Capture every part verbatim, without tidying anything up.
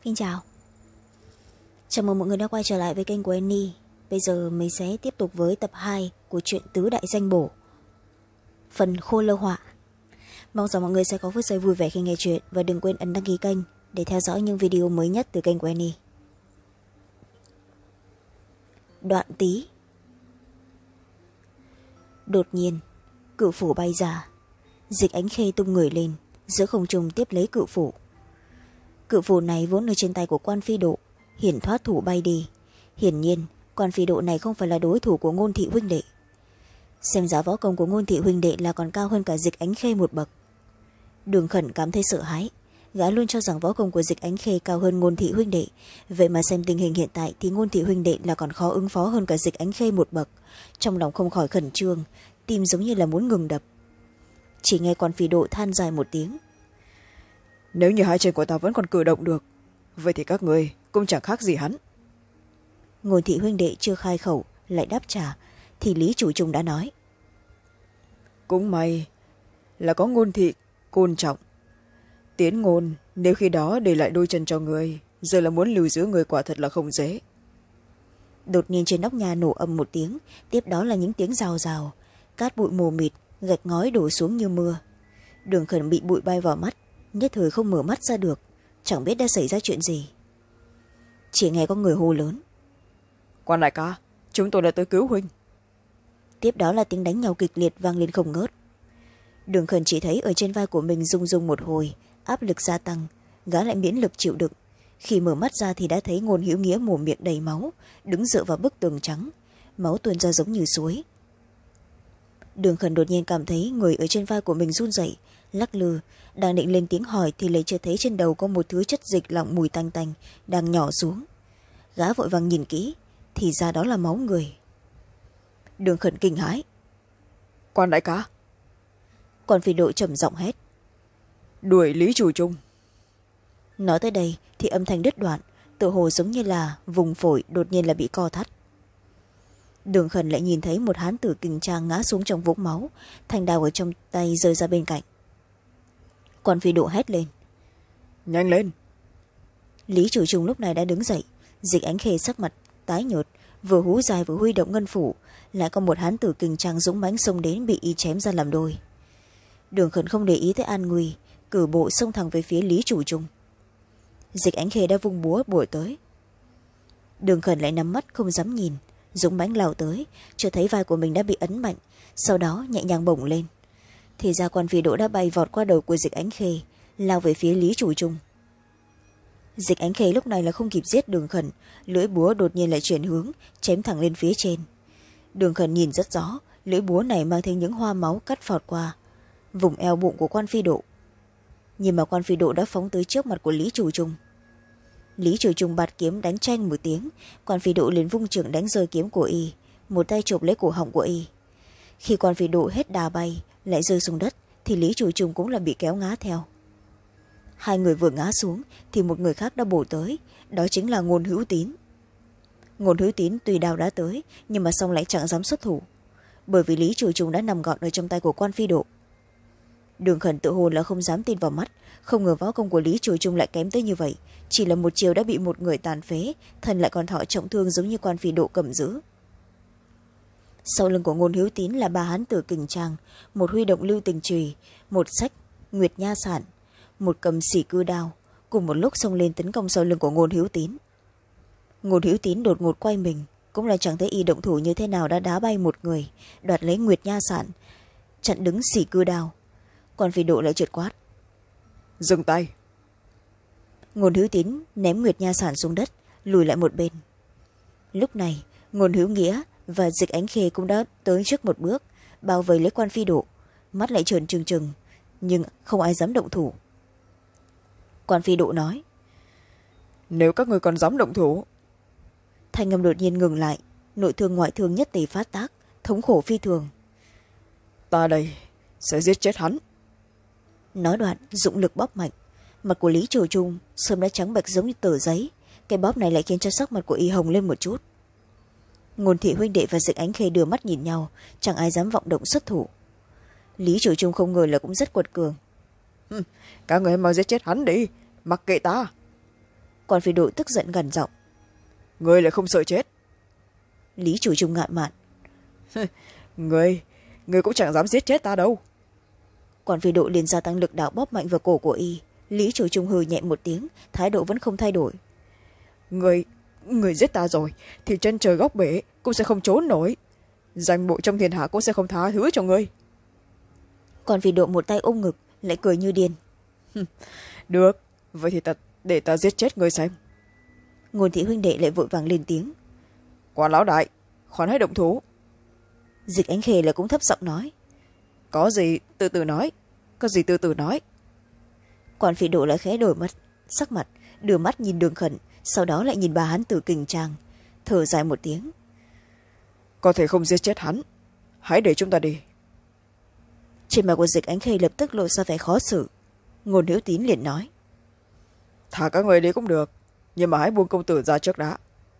Xin chào. Chào mừng mọi người đã quay trở lại với kênh của Annie. Bây giờ mình sẽ tiếp tục với tập hai của truyện Tứ Đại Danh Bổ, phần Khô Lâu Họa. Mong rằng mọi người sẽ có phút giây vui vẻ khi nghe chuyện và đừng quên ấn đăng ký kênh để theo dõi những video mới nhất từ kênh của Annie. Đoạn Tý. Đột nhiên, cự phủ bay ra, Dịch Ánh Khê tung người lên, giữa không trung tiếp lấy cự phủ. Cự phủ này vốn ở trên tay của Quan Phi Độ, hiển thoát thủ bay đi. Hiển nhiên, Quan Phi Độ này không phải là đối thủ của Ngôn Thị huynh đệ. Xem giá võ công của Ngôn Thị huynh đệ là còn cao hơn cả Dịch Ánh Khê một bậc. Đường Khẩn cảm thấy sợ hãi, gã luôn cho rằng võ công của Dịch Ánh Khê cao hơn Ngôn Thị huynh đệ, vậy mà xem tình hình hiện tại thì Ngôn Thị huynh đệ là còn khó ứng phó hơn cả Dịch Ánh Khê một bậc. Trong lòng không khỏi khẩn trương, tim giống như là muốn ngừng đập. Chỉ nghe Quan Phi Độ than dài một tiếng. Nếu như hai chân của ta vẫn còn cử động được, vậy thì các người cũng chẳng khác gì hắn. Ngôn Thị huynh đệ chưa khai khẩu lại đáp trả, thì Lý Chủ Trung đã nói. Cũng may là có Ngôn Thị Côn Trọng. Tiến Ngôn nếu khi đó để lại đôi chân cho người, giờ là muốn lưu giữ người quả thật là không dễ. Đột nhiên trên nóc nhà nổ âm một tiếng, tiếp đó là những tiếng rào rào, cát bụi mù mịt, gạch ngói đổ xuống như mưa. Đường Khẩn bị bụi bay vào mắt, nhất thời không mở mắt ra được, chẳng biết đã xảy ra chuyện gì. Chỉ nghe có người hô lớn. Quan đại ca, chúng tôi đã tới cứu huynh. Tiếp đó là tiếng đánh nhau kịch liệt vang lên không ngớt. Đường Khẩn chỉ thấy ở trên vai của mình rung rung một hồi, áp lực gia tăng, gã lại miễn lực chịu đựng. Khi mở mắt ra thì đã thấy Ngôn Hữu Nghĩa mồm miệng đầy máu, đứng dựa vào bức tường trắng, máu tuôn ra giống như suối. Đường Khẩn đột nhiên cảm thấy người ở trên vai của mình run rẩy, lắc lư, đang định lên tiếng hỏi thì lại chưa thấy trên đầu có một thứ chất dịch lỏng mùi tanh tanh đang nhỏ xuống. Gã vội vàng nhìn kỹ, thì ra đó là máu người. Đường Khẩn kinh hãi. Quan đại ca. Quan Phi Độ trầm giọng hét. Đuổi Lý Chủ Trung. Nói tới đây thì âm thanh đứt đoạn, tự hồ giống như là vùng phổi đột nhiên là bị co thắt. Đường Khẩn lại nhìn thấy một hán tử kình trang ngã xuống trong vũng máu, thanh đao ở trong tay rơi ra bên cạnh. Quan Phi Độ hét lên. Nhanh lên. Lý Chủ Trung lúc này đã đứng dậy, Dịch Ánh Khê sắc mặt tái nhợt, vừa hú dài vừa huy động ngân phủ, lại có một hán tử kình trang dũng mãnh xông đến bị y chém ra làm đôi. Đường Khẩn không để ý tới an nguy, cử bộ xông thẳng về phía Lý Chủ Trung. Dịch Ánh Khê đã vung búa bổ tới. Đường Khẩn lại nắm mắt không dám nhìn, dũng mãnh lao tới, chưa thấy vai của mình đã bị ấn mạnh, sau đó nhẹ nhàng bổng lên. Thì ra Quan Phi Độ đã bay vọt qua đầu của Dịch Ánh Khê, lao về phía Lý Chủ Trung. Dịch Ánh Khê lúc này là không kịp giết Đường Khẩn, lưỡi búa đột nhiên lại chuyển hướng, chém thẳng lên phía trên. Đường Khẩn nhìn rất rõ, lưỡi búa này mang theo những hoa máu cắt phọt qua vùng eo bụng của Quan Phi Độ. Nhưng mà Quan Phi Độ đã phóng tới trước mặt của Lý Chủ Trung. Lý Chủ Trung bạt kiếm đánh tranh một tiếng, Quan Phi Độ liền vung trường đánh rơi kiếm của y, một tay chộp lấy cổ họng của y. Khi Quan Phi Độ hết đà bay lại rơi xuống đất thì Lý Chủ Trung cũng là bị kéo ngã theo. Hai người vừa ngã xuống thì một người khác đã bổ tới, đó chính là Ngôn Hữu Tín. Ngôn Hữu Tín tuy đao đã tới nhưng mà xong lại chẳng dám xuất thủ, bởi vì Lý Chủ Trung đã nằm gọn ở trong tay của Quan Phi Độ. Đường Khẩn tự hồ là không dám tin vào mắt, không ngờ võ công của Lý Chủ Trung lại kém tới như vậy, chỉ là một chiều đã bị một người tàn phế, thân lại còn thọ trọng thương giống như Quan Phi Độ cầm giữ. Sau lưng của Ngôn Hữu Tín là ba hán tử kình trang, một huy động lưu tình chùy, một sách Nguyệt Nha Sản, một cầm xỉ cư đao, cùng một lúc xông lên tấn công sau lưng của Ngôn Hữu Tín. Ngôn Hữu Tín đột ngột quay mình, cũng là chẳng thấy y động thủ như thế nào đã đá bay một người, đoạt lấy Nguyệt Nha Sản, chặn đứng xỉ cư đao. Quan Phi Độ lại trượt quát. Dừng tay. Ngôn Hữu Tín ném Nguyệt Nha Sản xuống đất, lùi lại một bên. Lúc này Ngôn Hữu Nghĩa và Dịch Ánh Khê cũng đã tới trước một bước, bao vây lấy Quan Phi Độ, mắt lại trợn trừng trừng, nhưng không ai dám động thủ. Quan Phi Độ nói. Nếu các người còn dám động thủ. Thanh âm đột nhiên ngừng lại, nội thương ngoại thương nhất tề phát tác, thống khổ phi thường. Ta đây sẽ giết chết hắn. Nói đoạn dụng lực bóp mạnh, mặt của Lý Chủ Trung sớm đã trắng bệch giống như tờ giấy, cái bóp này lại khiến cho sắc mặt của y hồng lên một chút. Ngôn Thị huynh đệ và Dịch Ánh Khê đưa mắt nhìn nhau, chẳng ai dám vọng động xuất thủ. Lý Chủ Trung không ngờ là cũng rất quật cường. Các người mau giết chết hắn đi, mặc kệ ta. Quan phi độ tức giận gằn giọng. Ngươi lại không sợ chết. Lý Chủ Trung ngạo mạn. ngươi ngươi cũng chẳng dám giết chết ta đâu. Quan phi độ liền gia tăng lực đạo bóp mạnh vào cổ của y. Lý Chủ Trung hừ nhẹ một tiếng, thái độ vẫn không thay đổi. Ngươi ngươi giết ta rồi thì chân trời góc bể cũng sẽ không trốn nổi, danh bộ trong thiên hạ cũng sẽ không tha thứ cho ngươi. Quan phi độ một tay ôm ngực, lại cười như điên. Được, vậy thì ta để ta giết chết ngươi xem. Ngôn thị huynh đệ lại vội vàng lên tiếng. Quan lão đại, khoan hãy động thủ. Dịch Ánh Khê lại cũng thấp giọng nói. Có gì từ từ nói, có gì từ từ nói. Quan phi độ lại khẽ đổi mắt sắc mặt, đưa mắt nhìn Đường Khẩn, sau đó lại nhìn bà hán tử kình trang, thở dài một tiếng. Có thể không giết chết hắn, hãy để chúng ta đi. Trên mặt của Dịch Ánh Khê lập tức lộ ra vẻ khó xử. Ngôn Hữu Tín liền nói. Thả các người đi cũng được, nhưng mà hãy buông công tử ra trước đã.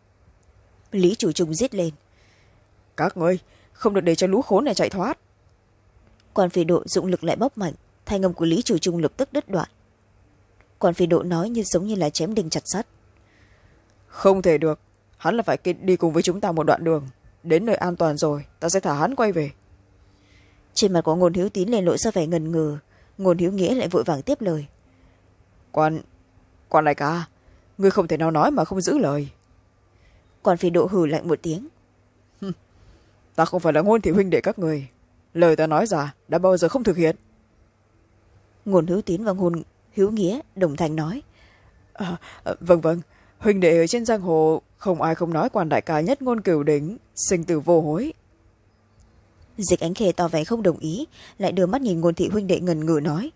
Lý Chủ Trung giết lên. Các ngươi không được để cho lũ khốn này chạy thoát. Quan phi độ dụng lực lại bóp mạnh, thanh âm của Lý Chủ Trung lập tức đứt đoạn. Quan phi độ nói như giống như là chém đinh chặt sắt. Không thể được, hắn là phải đi cùng với chúng ta một đoạn đường, đến nơi an toàn rồi ta sẽ thả hắn quay về. Trên mặt của Ngôn Hữu Tín lên lộ ra vẻ ngần ngừ. Ngôn Hữu Nghĩa lại vội vàng tiếp lời. Quan quan đại ca, ngươi không thể nào nói mà không giữ lời. Quan phi độ hừ lạnh một tiếng. Ta không phải là Ngôn thị huynh đệ các người, lời ta nói ra đã bao giờ không thực hiện. Ngôn Hữu Tín và Ngôn Hữu Nghĩa đồng thanh nói. À, à, vâng vâng, huynh đệ ở trên giang hồ không ai không nói quan đại ca nhất ngôn cửu đỉnh, sinh tử vô hối. Dịch Ánh Khê tỏ vẻ không đồng ý, lại đưa mắt nhìn Ngôn thị huynh đệ ngần ngừ nói.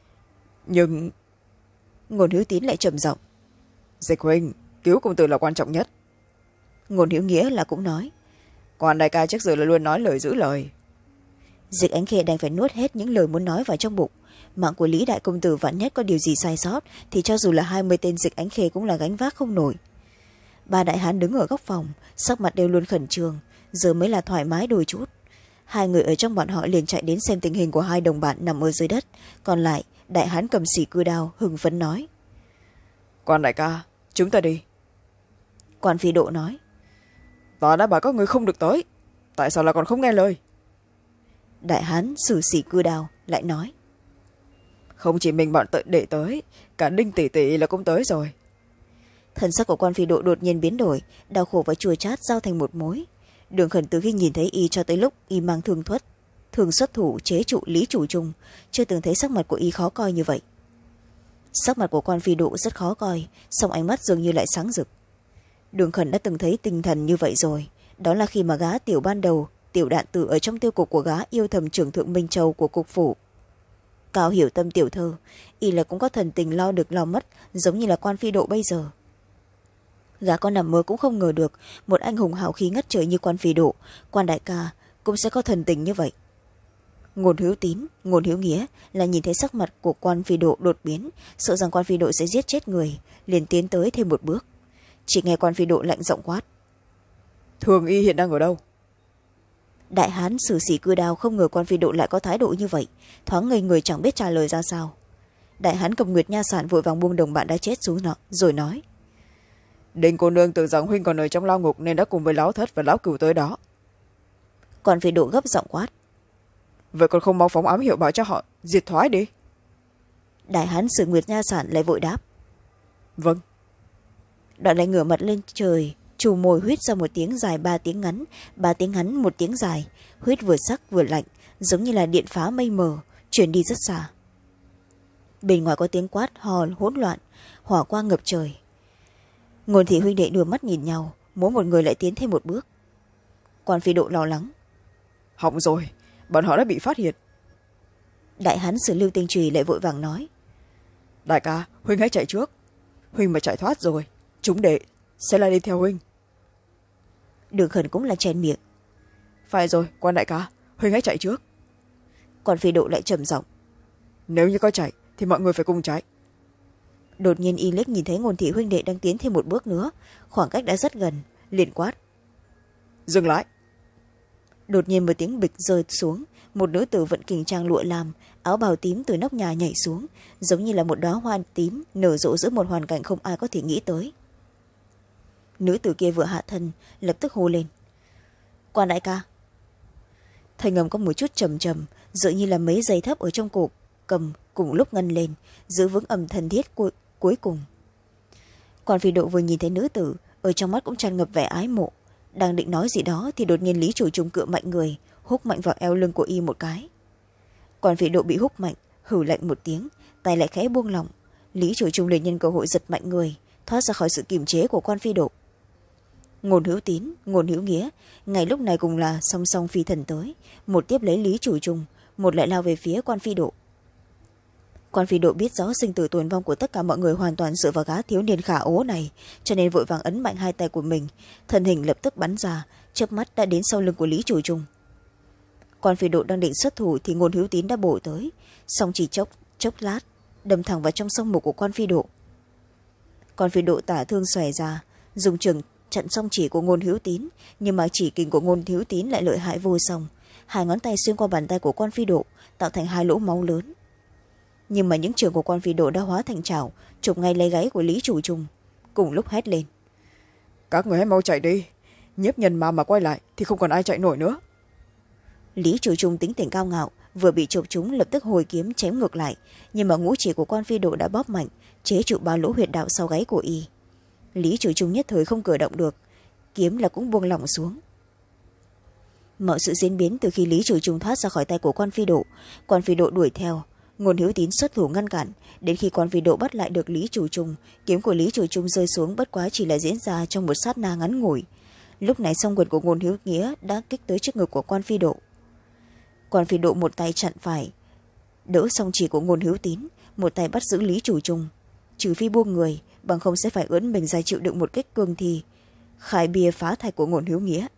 Nhưng Ngôn Hữu Tín lại trầm giọng. Dịch huynh, cứu công tử là quan trọng nhất. Ngôn Hữu Nghĩa là cũng nói. Quan đại ca trước giờ là luôn nói lời giữ lời. Dịch Ánh Khê đành phải nuốt hết những lời muốn nói vào trong bụng. Mạng của Lý đại công tử vạn nhất có điều gì sai sót thì cho dù là hai mươi tên Dịch Ánh Khê cũng là gánh vác không nổi. Ba đại hán đứng ở góc phòng, sắc mặt đều luôn khẩn trương, giờ mới là thoải mái đôi chút. Hai người ở trong bọn họ liền chạy đến xem tình hình của hai đồng bạn nằm ở dưới đất, còn lại đại hán cầm xỉ cưa đao hưng phấn nói. Quan đại ca, chúng ta đi. Quan phi độ nói. Ta đã bảo các người không được tới, tại sao là còn không nghe lời? Đại hán sử xỉ cưa đao lại nói. Không chỉ mình bọn tự để tới, cả Đinh tỷ tỷ là cũng tới rồi. Thần sắc của Quan phi độ đột nhiên biến đổi, đau khổ và chua chát giao thành một mối. Đường Khẩn từ khi nhìn thấy y cho tới lúc y mang thương thuật thường xuất thủ chế trụ Lý Chủ Trung, chưa từng thấy sắc mặt của y khó coi như vậy. Sắc mặt của Quan phi độ rất khó coi, song ánh mắt dường như lại sáng rực. Đường Khẩn đã từng thấy tinh thần như vậy rồi, đó là khi mà gã tiểu ban đầu tiểu đạn tử ở trong tiêu cục của gã yêu thầm trưởng thượng Minh Châu của cục phủ. Cao hiểu tâm tiểu thơ, y là cũng có thần tình lo được lo mất, giống như là Quan phi độ bây giờ. Gã có nằm mơ cũng không ngờ được một anh hùng hào khí ngất trời như Quan phi độ, Quan đại ca cũng sẽ có thần tình như vậy. Ngôn Hữu Tín, Ngôn Hữu Nghĩa là nhìn thấy sắc mặt của Quan phi độ đột biến, sợ rằng Quan phi độ sẽ giết chết người, liền tiến tới thêm một bước. Chỉ nghe Quan phi độ lạnh giọng quát. Thường y hiện đang ở đâu? Đại hán sử xỉ cưa đao không ngờ Quan phi độ lại có thái độ như vậy, thoáng ngây người chẳng biết trả lời ra sao. Đại hán cầm Nguyệt Nha Sản vội vàng buông đồng bạn đã chết xuống nọ, rồi nói. Đinh cô nương tưởng rằng huynh còn ở trong lao ngục nên đã cùng với lão thất và lão cửu tới đó. Quan phi độ gấp giọng quát. Vậy còn không mau phóng ám hiệu bảo cho họ diệt thoái đi. Đại hán sử Nguyệt Nha Sản lại vội đáp. Vâng. Đoạn lại ngửa mặt lên trời, trù môi huýt ra một tiếng dài ba tiếng ngắn, ba tiếng ngắn một tiếng dài, huýt vừa sắc vừa lạnh, giống như là điện phá mây mờ, chuyển đi rất xa. Bên ngoài có tiếng quát hò hỗn loạn, hỏa quang ngập trời. Ngôn thị huynh đệ đưa mắt nhìn nhau, mỗi một người lại tiến thêm một bước. Quan phi độ lo lắng. Hỏng rồi, bọn họ đã bị phát hiện. Đại hán sử Lưu Tinh Trùy lại vội vàng nói. Đại ca, huynh hãy chạy trước. Huynh mà chạy thoát rồi, chúng đệ sẽ lại đi theo huynh. Đường Khẩn cũng là chèn miệng. Phải rồi, Quan đại ca, huynh hãy chạy trước. Quan phi độ lại trầm giọng. Nếu như có chạy thì mọi người phải cùng chạy. Đột nhiên y liếc nhìn thấy Ngôn thị huynh đệ đang tiến thêm một bước nữa, khoảng cách đã rất gần, liền quát. Dừng lại. Đột nhiên một tiếng bịch rơi xuống, một nữ tử vận kình trang lụa lam, áo áo bào tím từ nóc nhà nhảy xuống, giống như là một đóa hoa tím nở rộ giữa một hoàn cảnh không ai có thể nghĩ tới. Nữ tử kia vừa hạ thân lập tức hô lên: Quan đại ca. Thanh âm có một chút trầm trầm, dựa như là mấy dây thấp ở trong cổ cầm cùng lúc ngân lên, giữ vững âm thân thiết cu cuối cùng. Quan Phi Độ vừa nhìn thấy nữ tử, ở trong mắt cũng tràn ngập vẻ ái mộ, đang định nói gì đó thì đột nhiên Lý Chủ Trung cựa mạnh người, húc mạnh vào eo lưng của y một cái. Quan Phi Độ bị húc mạnh, hử lạnh một tiếng, tay lại khẽ buông lỏng. Lý Chủ Trung liền nhân cơ hội giật mạnh người, thoát ra khỏi sự kiềm chế của Quan Phi Độ. Ngôn Hữu Tín, Ngôn Hữu Nghĩa ngày lúc này cùng là song song phi thần tới, một tiếp lấy Lý Chủ Trung, một lại lao về phía Quan Phi Độ. Quan Phi Độ biết rõ sinh tử tồn vong của tất cả mọi người hoàn toàn dựa vào gã thiếu niên khả ố này, cho nên vội vàng ấn mạnh hai tay của mình, thân hình lập tức bắn ra, chớp mắt đã đến sau lưng của Lý Chủ Trung. Quan Phi Độ đang định xuất thủ thì Ngôn Hữu Tín đã bổ tới, song chỉ chốc chốc lát đâm thẳng vào trong sông mục của Quan Phi Độ. Quan Phi Độ tả thương xòe ra, dùng trường chặn song chỉ của Ngôn Hữu Tín, nhưng mà chỉ kình của Ngôn Hữu Tín lại lợi hại vô song, hai ngón tay xuyên qua bàn tay của Quan Phi Độ, tạo thành hai lỗ máu lớn. Nhưng mà những trường của Quan Phi Độ đã hóa thành chảo, chụp ngay lấy gáy của Lý Chủ Trung, cùng lúc hét lên: Các người hãy mau chạy đi, nhiếp nhân ma mà quay lại thì không còn ai chạy nổi nữa. Lý Chủ Trung tính tình cao ngạo, vừa bị chộp chúng lập tức hồi kiếm chém ngược lại, nhưng mà ngũ chỉ của Quan Phi Độ đã bóp mạnh, chế trụ ba lỗ huyệt đạo sau gáy của y. Lý Chủ Trung nhất thời không cử động được, kiếm là cũng buông lỏng xuống. Mọi sự diễn biến từ khi Lý Chủ Trung thoát ra khỏi tay của Quan Phi Độ, Quan Phi Độ đuổi theo, Ngôn Hữu Tín xuất thủ ngăn cản, đến khi Quan Phi Độ bắt lại được Lý Chủ Trung, kiếm của Lý Chủ Trung rơi xuống bất quá chỉ là diễn ra trong một sát na ngắn ngủi. Lúc này song quyền của Ngôn Hữu Nghĩa đã kích tới trước ngực của Quan Phi Độ. Quan Phi Độ một tay chặn phải đỡ song chỉ của Ngôn Hữu Tín, một tay bắt giữ Lý Chủ Trung, trừ phi buông người, bằng không sẽ phải ướn mình ra chịu đựng một kích cương thi khai bia phá thạch của Ngôn Hữu Nghĩa.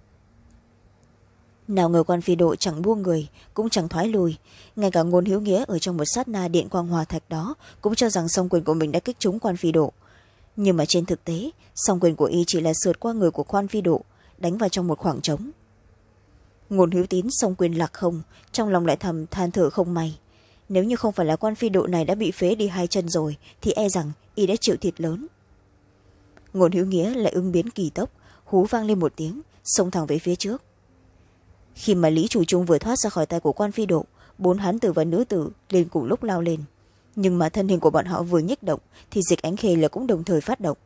Nào ngờ Quan Phi Độ chẳng buông người, cũng chẳng thoái lùi, ngay cả Ngôn Hữu Nghĩa ở trong một sát na điện quang hòa thạch đó cũng cho rằng song quyền của mình đã kích trúng Quan Phi Độ. Nhưng mà trên thực tế, song quyền của y chỉ là sượt qua người của Quan Phi Độ, đánh vào trong một khoảng trống. Ngôn Hữu Tín song quyền lạc không, trong lòng lại thầm than thở không may. Nếu như không phải là Quan Phi Độ này đã bị phế đi hai chân rồi, thì e rằng y đã chịu thiệt lớn. Ngôn Hữu Nghĩa lại ứng biến kỳ tốc, hú vang lên một tiếng, xông thẳng về phía trước. Khi mà Lý Chủ Trung vừa thoát ra khỏi tay của Quan Phi Độ, bốn hán tử và nữ tử liền cùng lúc lao lên, nhưng mà thân hình của bọn họ vừa nhích động thì Dịch Ánh Khê là cũng đồng thời phát động.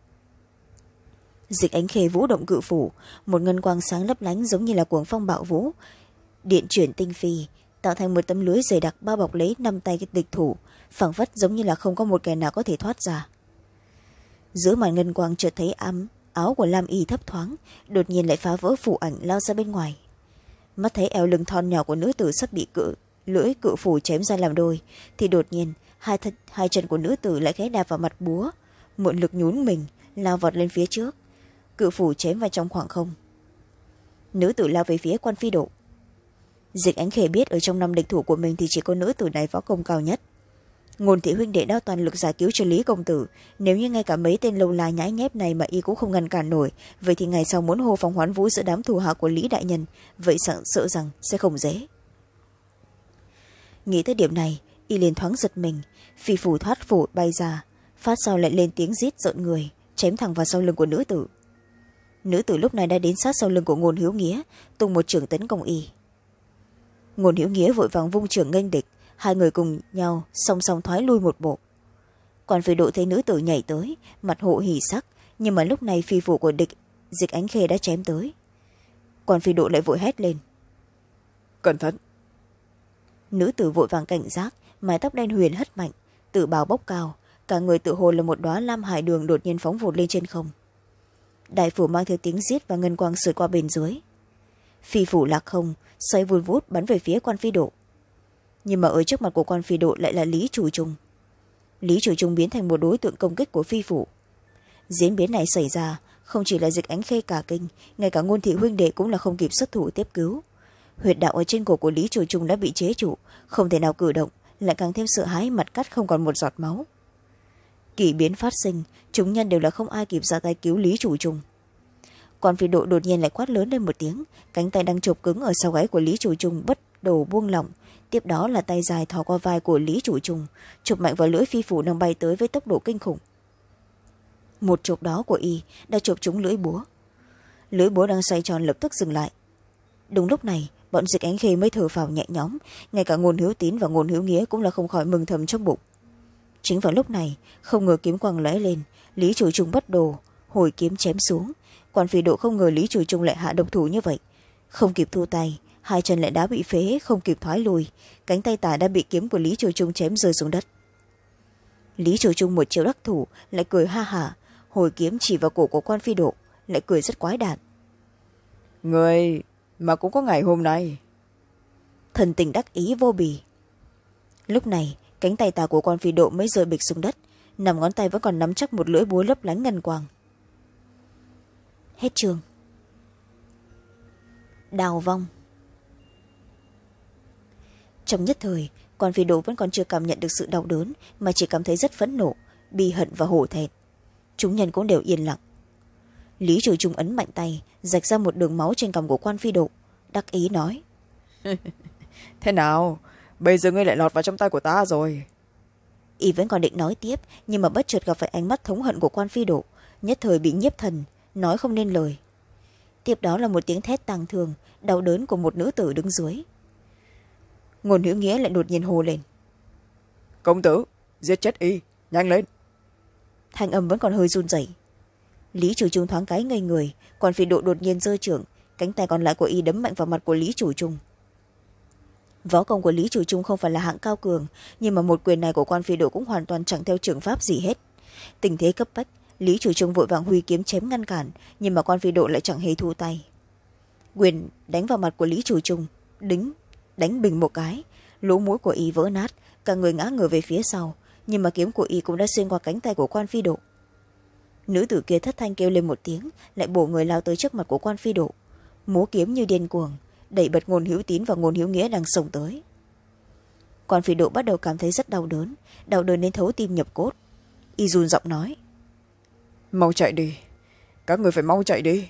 Dịch Ánh Khê vũ động cự phủ, một ngân quang sáng lấp lánh giống như là cuồng phong bạo vũ, điện chuyển tinh phi, tạo thành một tấm lưới dày đặc bao bọc lấy năm tay địch thủ, phảng phất giống như là không có một kẻ nào có thể thoát ra. Giữa màn ngân quang chợt thấy ám áo của Lam Y thấp thoáng, đột nhiên lại phá vỡ phủ ảnh lao ra bên ngoài. Mắt thấy eo lưng thon nhỏ của nữ tử sắp bị cự lưỡi cự phủ chém ra làm đôi, thì đột nhiên hai, th hai chân của nữ tử lại khẽ đạp vào mặt búa, mượn lực nhún mình lao vọt lên phía trước, cự phủ chém vào trong khoảng không. Nữ tử lao về phía Quan Phi Độ. Dịch Ánh Khê biết ở trong năm địch thủ của mình thì chỉ có nữ tử này võ công cao nhất. Ngôn thị huynh đệ đã toàn lực giải cứu cho Lý công tử, nếu như ngay cả mấy tên lâu la nhãi nhép này mà y cũng không ngăn cản nổi, vậy thì ngày sau muốn hô phóng hoán vũ giữa đám thủ hạ của Lý đại nhân, vậy sợ, sợ rằng sẽ không dễ. Nghĩ tới điểm này, y liền thoáng giật mình, phi phủ thoát phủ bay ra, phát sau lại lên tiếng rít rợn người, chém thẳng vào sau lưng của nữ tử. Nữ tử lúc này đã đến sát sau lưng của Ngôn Hữu Nghĩa, tung một chưởng tấn công y. Ngôn Hữu Nghĩa vội vàng vung chưởng nghênh địch, hai người cùng nhau song song thoái lui một bộ. Còn Phi Độ thấy nữ tử nhảy tới, mặt hộ hỉ sắc, nhưng mà lúc này phi phủ của địch Dịch Ánh Khê đã chém tới. Còn Phi Độ lại vội hét lên: Cẩn thận! Nữ tử vội vàng cảnh giác, mái tóc đen huyền hất mạnh, tự bào bốc cao, cả người tự hồ là một đóa lam hải đường đột nhiên phóng vụt lên trên không. Đại phủ mang theo tiếng giết và ngân quang sượt qua bên dưới. Phi phủ lạc không, xoay vun vút bắn về phía Quan Phi Độ. Nhưng mà ở trước mặt của Quan Phi Độ lại là Lý Chủ Trung. Lý Chủ Trung biến thành một đối tượng công kích của phi phủ. Diễn biến này xảy ra, không chỉ là Dịch Ánh Khê cả kinh, ngay cả Ngôn thị huynh đệ cũng là không kịp xuất thủ tiếp cứu. Huyệt đạo ở trên cổ của Lý Chủ Trung đã bị chế trụ, không thể nào cử động, lại càng thêm sợ hãi, mặt cắt không còn một giọt máu. Kỳ biến phát sinh, chúng nhân đều là không ai kịp ra tay cứu Lý Chủ Trung. Quan Phi Độ đột nhiên lại quát lớn lên một tiếng, cánh tay đang chộp cứng ở sau gáy của Lý Chủ Trung bất đầu buông lỏng, tiếp đó là tay dài thò qua vai của Lý Chủ Trùng, chụp mạnh vào lưỡi phi phủ đang bay tới với tốc độ kinh khủng. Một chụp đó của y đã chụp trúng lưỡi búa. Lưỡi búa đang xoay tròn lập tức dừng lại. Đúng lúc này, bọn Dịch Ánh Khê mới thở phào nhẹ nhõm, ngay cả Ngôn Hữu Tín và Ngôn Hữu Nghĩa cũng là không khỏi mừng thầm trong bụng. Chính vào lúc này, không ngờ kiếm quang lóe lên, Lý Chủ Trùng bắt đồ hồi kiếm chém xuống. Quan Phi Độ không ngờ Lý Chủ Trùng lại hạ độc thủ như vậy, không kịp thu tay, hai chân lại đã bị phế, không kịp thoái lùi, cánh tay tả đã bị kiếm của Lý Chủ Trùng chém rơi xuống đất. Lý Chủ Trùng một chiêu đắc thủ lại cười ha hả, hồi kiếm chỉ vào cổ của Quan Phi Độ, lại cười rất quái đản. Người mà cũng có ngày hôm nay. Thần tình đắc ý vô bì. Lúc này, cánh tay tả của Quan Phi Độ mới rơi bịch xuống đất, nằm ngón tay vẫn còn nắm chắc một lưỡi búa lấp lánh ngân quang. Hết chương. Đào vong. Trong nhất thời, Quan Phi Độ vẫn còn chưa cảm nhận được sự đau đớn, mà chỉ cảm thấy rất phẫn nộ, bi hận và hổ thẹn. Chúng nhân cũng đều yên lặng. Lý Chủ Trùng ấn mạnh tay, rạch ra một đường máu trên cằm của Quan Phi Độ, đắc ý nói. Thế nào, bây giờ ngươi lại lọt vào trong tay của ta rồi. Y vẫn còn định nói tiếp, nhưng mà bất chợt gặp phải ánh mắt thống hận của Quan Phi Độ, nhất thời bị nhiếp thần, nói không nên lời. Tiếp đó là một tiếng thét tang thương, đau đớn của một nữ tử đứng dưới. Ngôn Hữu Nghĩa lại đột nhiên hô lên. Công tử, giết chết y, nhanh lên. Thanh âm vẫn còn hơi run rẩy. Lý Chủ Trung thoáng cái ngây người, Quan Phi Độ đột nhiên giơ chưởng, cánh tay còn lại của y đấm mạnh vào mặt của Lý Chủ Trung. Võ công của Lý Chủ Trung không phải là hạng cao cường, nhưng mà một quyền này của Quan Phi Độ cũng hoàn toàn chẳng theo trường pháp gì hết. Tình thế cấp bách, Lý Chủ Trung vội vàng huy kiếm chém ngăn cản, nhưng mà Quan Phi Độ lại chẳng hề thu tay. Quyền đánh vào mặt của Lý Chủ Trung, đính đánh bình một cái, lỗ mũi của y vỡ nát, cả người ngã ngửa về phía sau, nhưng mà kiếm của y cũng đã xuyên qua cánh tay của Quan Phi Độ. Nữ tử kia thất thanh kêu lên một tiếng, lại bổ người lao tới trước mặt của Quan Phi Độ, múa kiếm như điên cuồng, đẩy bật Ngôn Hữu Tín và Ngôn Hữu Nghĩa đang xông tới. Quan Phi Độ bắt đầu cảm thấy rất đau đớn, đau đớn đến thấu tim nhập cốt. Y run giọng nói. Mau chạy đi, các người phải mau chạy đi.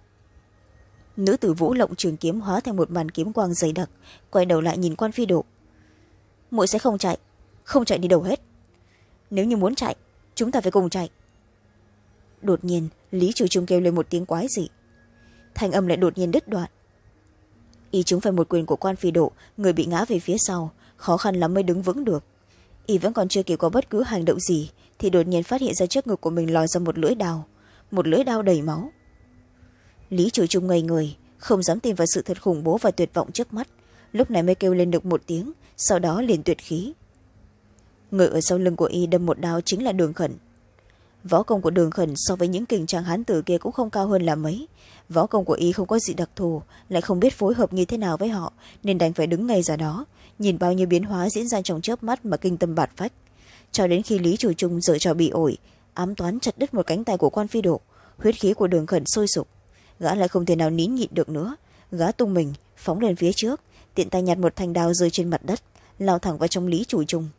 Nữ tử vũ lộng trường kiếm hóa thành một màn kiếm quang dày đặc, quay đầu lại nhìn Quan Phi Độ. Muội sẽ không chạy, không chạy đi đâu hết. Nếu như muốn chạy, chúng ta phải cùng chạy. Đột nhiên, Lý Chủ Trung kêu lên một tiếng quái dị. Thanh âm lại đột nhiên đứt đoạn. Y trúng phải một quyền của Quan Phi Độ, người bị ngã về phía sau, khó khăn lắm mới đứng vững được. Y vẫn còn chưa kịp có bất cứ hành động gì, thì đột nhiên phát hiện ra trước ngực của mình lòi ra một lưỡi đao, một lưỡi đao đầy máu. Lý Chủ Trung ngây người, không dám tin vào sự thật khủng bố và tuyệt vọng trước mắt, lúc này mới kêu lên được một tiếng, sau đó liền tuyệt khí. Người ở sau lưng của y đâm một đao chính là Đường Khẩn. Võ công của Đường Khẩn so với những kình trang hán tử kia cũng không cao hơn là mấy. Võ công của y không có gì đặc thù, lại không biết phối hợp như thế nào với họ, nên đành phải đứng ngay ra đó, nhìn bao nhiêu biến hóa diễn ra trong chớp mắt mà kinh tâm bạt phách. Cho đến khi Lý Chủ Trung giở trò bị ổi, ám toán chặt đứt một cánh tay của Quan Phi Độ, huyết khí của Đường Khẩn sôi sục. Gã lại không thể nào nín nhịn được nữa, gã tung mình phóng lên phía trước, tiện tay nhặt một thanh đao rơi trên mặt đất, lao thẳng vào trong Lý Chủ Trung.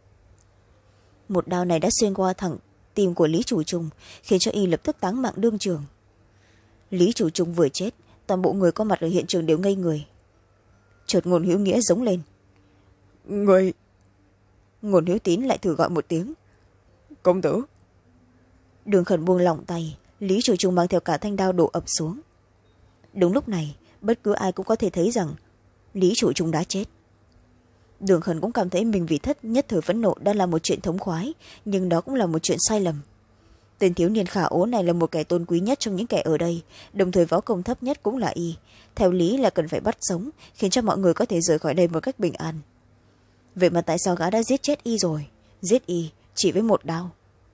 Một đao này đã xuyên qua thẳng tim của Lý Chủ Trung, khiến cho y lập tức táng mạng đương trường. Lý Chủ Trung vừa chết, toàn bộ người có mặt ở hiện trường đều ngây người. Chợt Ngôn Hữu Nghĩa giống lên. Người... Ngôn Hữu Tín lại thử gọi một tiếng. Công tử. Đường Khẩn buông lỏng tay, Lý Chủ Trung mang theo cả thanh đao đổ ập xuống. Đúng lúc này, bất cứ ai cũng có thể thấy rằng Lý Chủ Trung đã chết. Đường Khẩn cũng cảm thấy mình vì thất nhất thời phẫn nộ đã là một chuyện thống khoái, nhưng đó cũng là một chuyện sai lầm. Tên thiếu niên khả ố này là một kẻ tôn quý nhất trong những kẻ ở đây, đồng thời võ công thấp nhất cũng là y. Theo lý là cần phải bắt sống, khiến cho mọi người có thể rời khỏi đây một cách bình an. Vậy mà tại sao gã đã giết chết y rồi? Giết y chỉ với một đao.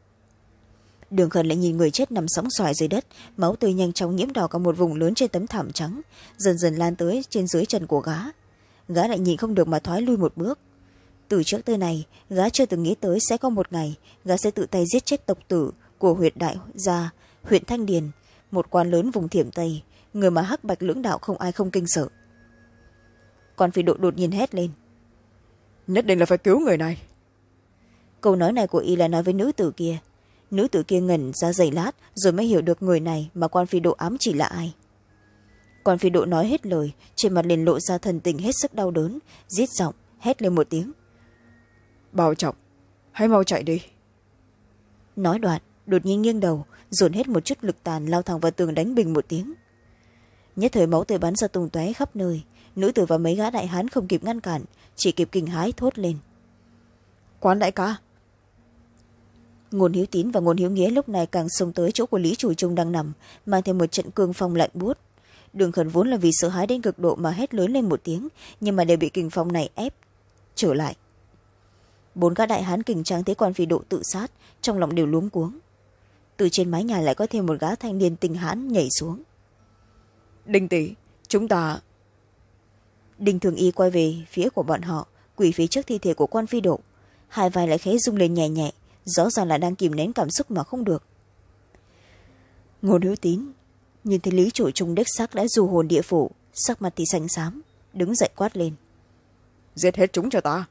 Đường Khẩn lại nhìn người chết nằm sóng xoài dưới đất, máu tươi nhanh chóng nhiễm đỏ cả một vùng lớn trên tấm thảm trắng, dần dần lan tới trên dưới chân của gã. Gã lại nhìn không được mà thoái lui một bước. Từ trước tới này, gã chưa từng nghĩ tới sẽ có một ngày gã sẽ tự tay giết chết tộc tử của huyệt đại gia, huyện Thanh Điền, một quan lớn vùng Thiểm Tây, người mà hắc bạch lưỡng đạo không ai không kinh sợ. Quan Phi Độ đột nhiên hét lên. Nhất định là phải cứu người này. Câu nói này của y là nói với nữ tử kia. Nữ tử kia ngẩn ra giây lát rồi mới hiểu được người này mà Quan Phi Độ ám chỉ là ai. Quan Phi Độ nói hết lời, trên mặt liền lộ ra thần tình hết sức đau đớn, rít giọng hét lên một tiếng. Bảo Trọng, hãy mau chạy đi. Nói đoạn đột nhiên nghiêng đầu, dồn hết một chút lực tàn lao thẳng vào tường, đánh bình một tiếng. Nhất thời máu tươi bắn ra tung tóe khắp nơi. Nữ tử và mấy gã đại hán không kịp ngăn cản, chỉ kịp kinh hãi thốt lên. Quan đại ca. Ngôn Hiếu Tín và Ngôn Hiếu Nghĩa lúc này càng xông tới chỗ của Lý Chủ Trung đang nằm, mang thêm một trận cương phong lạnh buốt. Đường Khẩn vốn là vì sợ hãi đến cực độ mà hét lớn lên một tiếng, nhưng mà đều bị kình phong này ép trở lại. Bốn gã đại hán kình tráng thấy Quan Phi Độ tự sát, trong lòng đều luống cuống. Từ trên mái nhà lại có thêm một gã thanh niên tinh hãn nhảy xuống. Đinh tỷ, chúng ta. Đinh Thường Y quay về phía của bọn họ, quỳ phía trước thi thể của Quan Phi Độ, hai vai lại khẽ rung lên nhẹ nhẹ, rõ ràng là đang kìm nén cảm xúc mà không được. Ngôn Hữu Tín nhìn thấy Lý Chủ Trung đích xác đã du hồn địa phủ, sắc mặt thì xanh xám, đứng dậy quát lên. Giết hết chúng cho ta.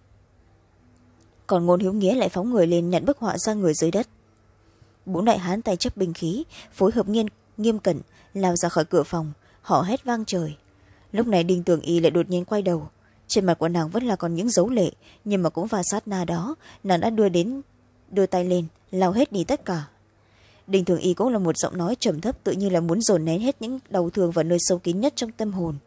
Còn Ngôn Hiếu Nghĩa lại phóng người lên nhận bức họa ra người dưới đất. Bốn đại hán tay chấp binh khí, phối hợp nghiêm, nghiêm cẩn, lao ra khỏi cửa phòng, họ hét vang trời. Lúc này Đinh Tường Y lại đột nhiên quay đầu, trên mặt của nàng vẫn là còn những dấu lệ, nhưng mà cũng vào sát na đó nàng đã đưa đến đưa tay lên lau hết đi tất cả. Đinh Thường Y cũng là một giọng nói trầm thấp, tự như là muốn dồn nén hết những đau thương vào nơi sâu kín nhất trong tâm hồn.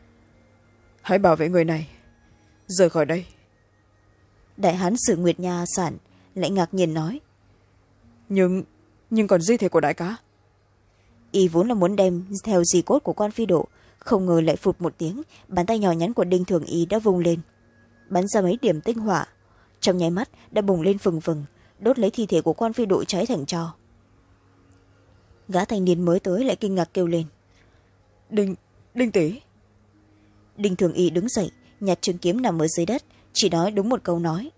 Hãy bảo vệ người này rời khỏi đây. Đại hán Sử Nguyệt Nha Sản lại ngạc nhiên nói. nhưng nhưng còn di thể của đại ca. Y vốn là muốn đem theo di cốt của Quan Phi Độ, không ngờ lại phụt một tiếng, bàn tay nhỏ nhắn của Đinh Thường Y đã vung lên, bắn ra mấy điểm tinh hỏa, trong nháy mắt đã bùng lên phừng phừng, đốt lấy thi thể của Quan Phi Độ cháy thành tro. Gã thanh niên mới tới lại kinh ngạc kêu lên. Đinh Đinh tỷ. Đinh Thường Y đứng dậy, nhặt trường kiếm nằm ở dưới đất, chỉ nói đúng một câu nói.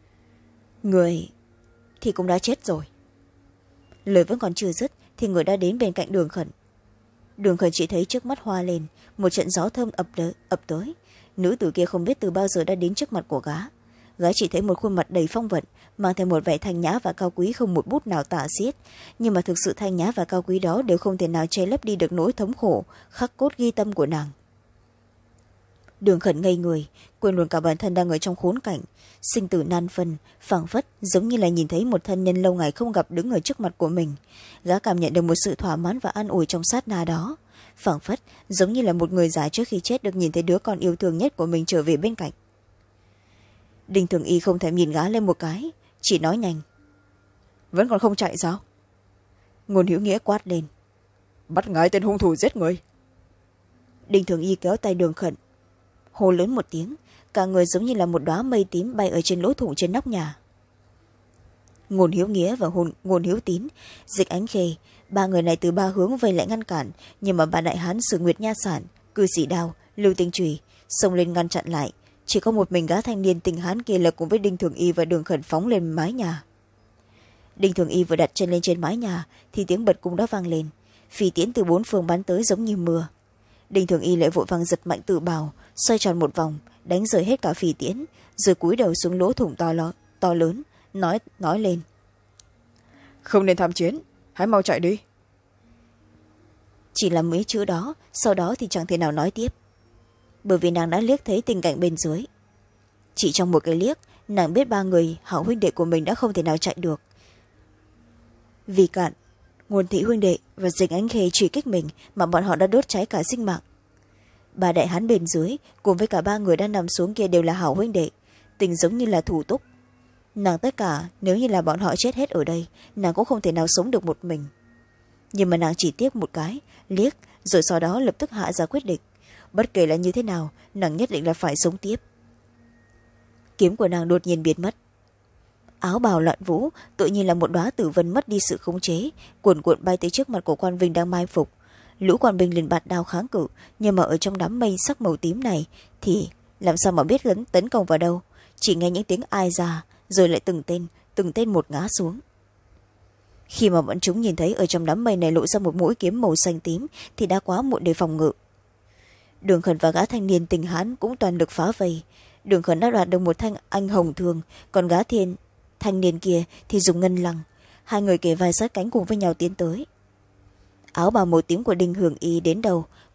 Người thì cũng đã chết rồi. Lời vẫn còn chưa dứt thì người đã đến bên cạnh Đường Khẩn. Đường Khẩn chỉ thấy trước mắt hoa lên, một trận gió thơm ập, đỡ, ập tới. Nữ tử kia không biết từ bao giờ đã đến trước mặt của gã. Gã chỉ thấy một khuôn mặt đầy phong vận, mang theo một vẻ thanh nhã và cao quý không một bút nào tả xiết, nhưng mà thực sự thanh nhã và cao quý đó đều không thể nào che lấp đi được nỗi thống khổ khắc cốt ghi tâm của nàng. Đường Khẩn ngây người, quên luôn cả bản thân đang ở trong khốn cảnh, sinh tử nan phân, phảng phất giống như là nhìn thấy một thân nhân lâu ngày không gặp đứng ở trước mặt của mình. Gã cảm nhận được một sự thỏa mãn và an ủi trong sát na đó, phảng phất giống như là một người già trước khi chết được nhìn thấy đứa con yêu thương nhất của mình trở về bên cạnh. Đinh Thường Y không thèm nhìn gã lên một cái, chỉ nói nhanh. Vẫn còn không chạy sao? Ngôn Hữu Nghĩa quát lên. Bắt ngay tên hung thủ giết người. Đinh Thường Y kéo tay Đường Khẩn, hô lớn một tiếng, cả người giống như là một đóa mây tím bay ở trên lỗ thủng trên nóc nhà. Ngôn Hiếu Nghĩa và hồn, Ngôn Hiếu Tín, Dịch Ánh Khê, ba người này từ ba hướng vây lại ngăn cản, nhưng mà ba đại hán Sử Nguyệt Nha Sản, Cư Sĩ Đao, Lưu Tinh Chùy xông lên ngăn chặn lại. Chỉ có một mình gã thanh niên tinh hán kia là cùng với Đinh Thường Y và Đường Khẩn phóng lên mái nhà. Đinh Thường Y vừa đặt chân lên trên mái nhà thì tiếng bật cung đã vang lên, phi tiễn từ bốn phương bắn tới giống như mưa. Đinh Thường Y lại vội vàng giật mạnh tự bào, xoay tròn một vòng, đánh rơi hết cả phi tiễn, rồi cúi đầu xuống lỗ thủng to, lo, to lớn, nói nói lên. Không nên tham chiến, hãy mau chạy đi. Chỉ là mấy chữ đó, sau đó thì chẳng thể nào nói tiếp, bởi vì nàng đã liếc thấy tình cảnh bên dưới. Chỉ trong một cái liếc, nàng biết ba người hảo huynh đệ của mình đã không thể nào chạy được. Vì Cạn, Nguồn Thị huynh đệ và Dịch Ánh Khê chỉ kích mình mà bọn họ đã đốt cháy cả sinh mạng. Ba đại hán bên dưới cùng với cả ba người đang nằm xuống kia đều là hảo huynh đệ, tình giống như là thủ túc. Nàng tất cả nếu như là bọn họ chết hết ở đây, nàng cũng không thể nào sống được một mình. Nhưng mà nàng chỉ tiếc một cái liếc, rồi sau đó lập tức hạ ra quyết định, bất kể là như thế nào nàng nhất định là phải sống tiếp. Kiếm của nàng đột nhiên biến mất, áo bào loạn vũ, tự nhiên là một đóa tử vân mất đi sự khống chế, cuồn cuộn bay tới trước mặt của quan binh đang mai phục. Lũ quan binh liền bạt đao kháng cự, nhưng mà ở trong đám mây sắc màu tím này thì làm sao mà biết gấn tấn công vào đâu, chỉ nghe những tiếng ai ra, rồi lại từng tên từng tên một ngã xuống. Khi mà bọn chúng nhìn thấy ở trong đám mây này lộ ra một mũi kiếm màu xanh tím thì đã quá muộn để phòng ngự. Đường Khẩn và gã thanh niên tình hán cũng toàn lực phá vây. Đường Khẩn đã đoạt được một thanh anh hồng thương, còn gã thiên thanh niên kia thì dùng ngân lăng. Hai người kề vai sát cánh cùng với nhau tiến tới. Áo bào màu tím của Đinh Hưởng Y đến đầu,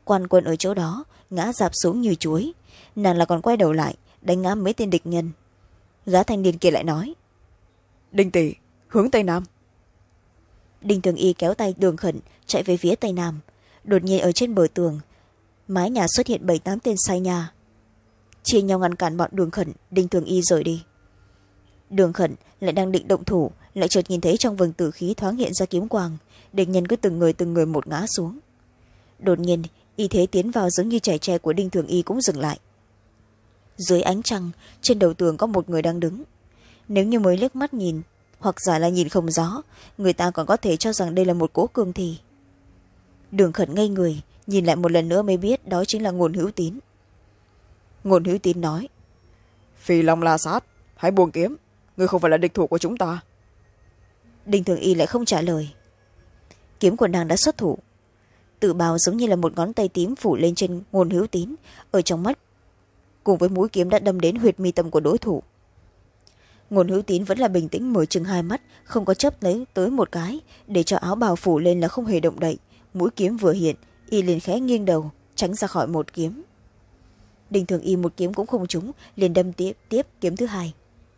quan quân ở chỗ đó ngã dạp xuống như chuối. Nàng là còn quay đầu lại đánh ngã mấy tên địch nhân. Gã thanh niên kia lại nói: Đinh tỷ, hướng tây nam. Đinh Thường Y kéo tay Đường Khẩn chạy về phía tây nam. Đột nhiên ở trên bờ tường mái nhà xuất hiện bảy tám tên sai nhà, chia nhau ngăn cản bọn Đường Khẩn. Đinh Thường Y rời đi. Đường Khẩn lại đang định động thủ, lại chợt nhìn thấy trong vầng tử khí thoáng hiện ra kiếm quang. Địch nhân cứ từng người từng người một ngã xuống. Đột nhiên y thế tiến vào giống như chảy tre của Đinh Thường Y cũng dừng lại. Dưới ánh trăng trên đầu tường có một người đang đứng. Nếu như mới liếc mắt nhìn hoặc giả là nhìn không rõ, người ta còn có thể cho rằng đây là một cỗ cương thi. Đường Khẩn ngây người nhìn lại một lần nữa mới biết đó chính là Ngôn Hữu Tín. Ngôn Hữu Tín nói: Phi Long La Sát, hãy buông kiếm, ngươi không phải là địch thủ của chúng ta. Đinh Thường Y lại không trả lời. Kiếm của nàng đã xuất thủ. Tự bào giống như là một ngón tay tím phủ lên trên Ngôn Hữu Tín, ở trong mắt cùng với mũi kiếm đã đâm đến huyệt mi tâm của đối thủ. Ngôn Hữu Tín vẫn là bình tĩnh mở chừng hai mắt, không có chớp lấy tới một cái, để cho áo bào phủ lên là không hề động đậy. Mũi kiếm vừa hiện, y liền khẽ nghiêng đầu tránh ra khỏi một kiếm. Đinh Thường Y một kiếm cũng không trúng, liền đâm tiếp tiếp kiếm thứ hai.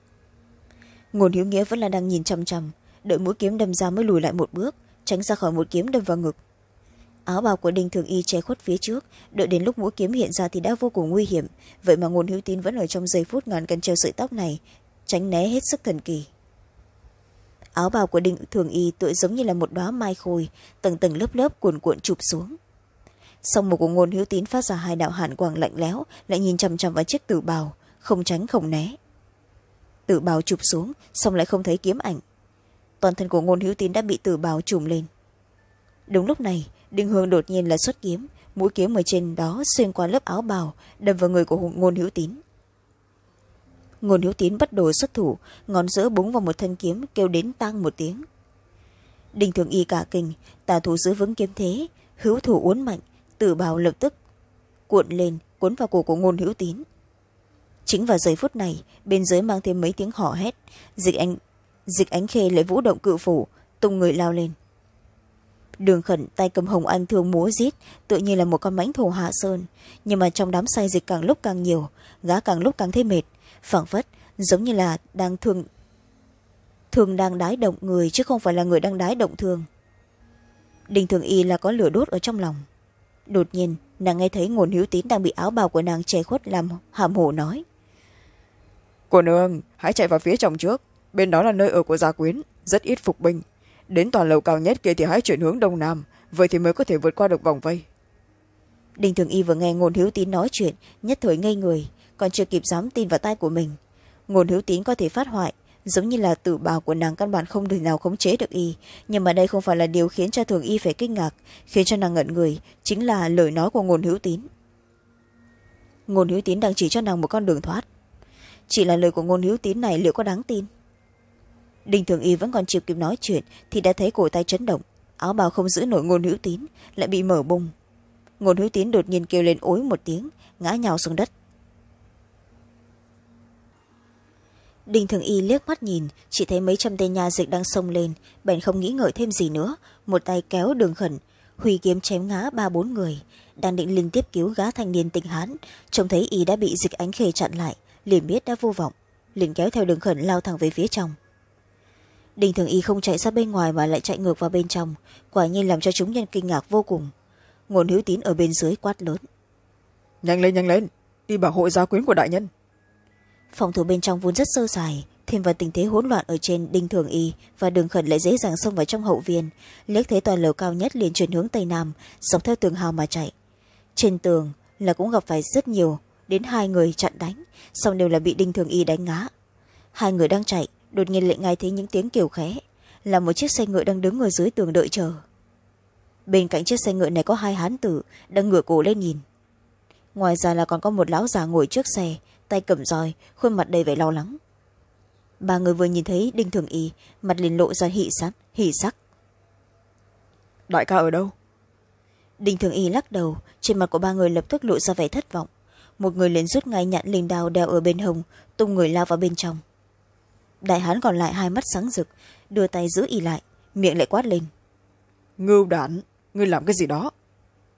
Ngôn Hữu Nghĩa vẫn là đang nhìn chằm chằm, đợi mũi kiếm đâm ra mới lùi lại một bước, tránh ra khỏi một kiếm đâm vào ngực. Áo bào của Đinh Thường Y che khuất phía trước, đợi đến lúc mũi kiếm hiện ra thì đã vô cùng nguy hiểm. Vậy mà Ngôn Hữu Tín vẫn ở trong giây phút ngàn cân treo sợi tóc này tránh né hết sức thần kỳ. Áo bào của Đinh Thường Y tựa giống như là một đóa mai khôi, tầng tầng lớp lớp cuồn cuộn chụp xuống. Song một của Ngôn Hữu Tín phát ra hai đạo hàn quang lạnh lẽo, lại nhìn chằm chằm vào chiếc tử bào, không tránh không né. Tử bào chụp xuống, xong lại không thấy kiếm ảnh. Toàn thân của Ngôn Hữu Tín đã bị tử bào trùm lên. Đúng lúc này, Đinh Hương đột nhiên là xuất kiếm, mũi kiếm ở trên đó xuyên qua lớp áo bào, đâm vào người của Ngôn Hữu Tín. Ngôn Hữu Tín bất đồ xuất thủ, ngón giữa búng vào một thân kiếm, kêu đến tang một tiếng. Đinh Thường Y cả kinh, tà thủ giữ vững kiếm thế, hữu thủ uốn mạnh, tử bào lập tức cuộn lên cuốn vào cổ của Ngôn Hữu Tín. Chính vào giây phút này, bên dưới mang thêm mấy tiếng hò hét, dịch ánh dịch ánh khê lại vũ động cự phủ, tung người lao lên. Đường Khẩn tay cầm hồng anh thương múa rít, tự nhiên là một con mãnh thổ hạ sơn, nhưng mà trong đám say dịch càng lúc càng nhiều, gã càng lúc càng thấy mệt, phảng phất giống như là đang thương thương đang đái động người chứ không phải là người đang đái động thương. Đinh Thường Y là có lửa đốt ở trong lòng. Đột nhiên nàng nghe thấy Ngôn Hữu Tín đang bị áo bào của nàng che khuất làm hàm hổ nói: Cô nương, hãy chạy vào phía trong trước, bên đó là nơi ở của gia quyến, rất ít phục binh. Đến tòa lầu cao nhất kia thì hãy chuyển hướng đông nam, vậy thì mới có thể vượt qua được vòng vây. Đinh Thường Y vừa nghe Ngôn Hữu Tín nói chuyện, nhất thời ngây người, còn chưa kịp dám tin vào tai của mình. Ngôn Hữu Tín có thể phát hoại, giống như là tử bào của nàng căn bản không thể nào khống chế được y, nhưng mà đây không phải là điều khiến cho Thường Y phải kinh ngạc, khiến cho nàng ngẩn người chính là lời nói của Ngôn Hữu Tín. Ngôn Hữu Tín đang chỉ cho nàng một con đường thoát, chỉ là lời của Ngôn Hữu Tín này liệu có đáng tin? Đinh Thường Y vẫn còn chưa kịp nói chuyện thì đã thấy cổ tay chấn động, áo bào không giữ nổi Ngôn Hữu Tín lại bị mở bung. Ngôn Hữu Tín đột nhiên kêu lên ối một tiếng, ngã nhào xuống đất. Đinh Thường Y liếc mắt nhìn, chỉ thấy mấy trăm tên nha dịch đang xông lên, bèn không nghĩ ngợi thêm gì nữa, một tay kéo Đường Khẩn, huy kiếm chém ngã ba bốn người, đang định liên tiếp cứu gã thanh niên Tịnh Hán, trông thấy y đã bị Dịch Ánh Khê chặn lại, liền biết đã vô vọng, liền kéo theo Đường Khẩn lao thẳng về phía trong. Đinh Thường Y không chạy ra bên ngoài mà lại chạy ngược vào bên trong, quả nhiên làm cho chúng nhân kinh ngạc vô cùng. Ngôn Hữu Tín ở bên dưới quát lớn: Nhanh lên, nhanh lên, đi bảo hộ gia quyến của đại nhân. Phòng thủ bên trong vốn rất sơ sài, thêm vào tình thế hỗn loạn ở trên, Đinh Thường Y và Đường Khẩn lại dễ dàng xông vào trong hậu viên, liếc thấy tòa lầu cao nhất liền chuyển hướng tây nam, dọc theo tường hào mà chạy. Trên tường là cũng gặp phải rất nhiều, đến hai người chặn đánh, song đều là bị Đinh Thường Y đánh ngã. Hai người đang chạy, đột nhiên lại nghe thấy những tiếng kêu khẽ, là một chiếc xe ngựa đang đứng ở dưới tường đợi chờ. Bên cạnh chiếc xe ngựa này có hai hán tử đang ngửa cổ lên nhìn. Ngoài ra là còn có một lão già ngồi trước xe, tay cầm roi, khuôn mặt đầy vẻ lo lắng. Ba người vừa nhìn thấy Đinh Thường Y, mặt liền lộ ra hỉ sắc, hỉ sắc. Đại ca ở đâu? Đinh Thường Y lắc đầu, trên mặt của ba người lập tức lộ ra vẻ thất vọng. Một người liền rút ngay nhạn linh đao đeo ở bên hông, tung người lao vào bên trong. Đại hán còn lại hai mắt sáng rực, đưa tay giữ Y lại, miệng lại quát lên: Ngưu đản, ngươi làm cái gì đó?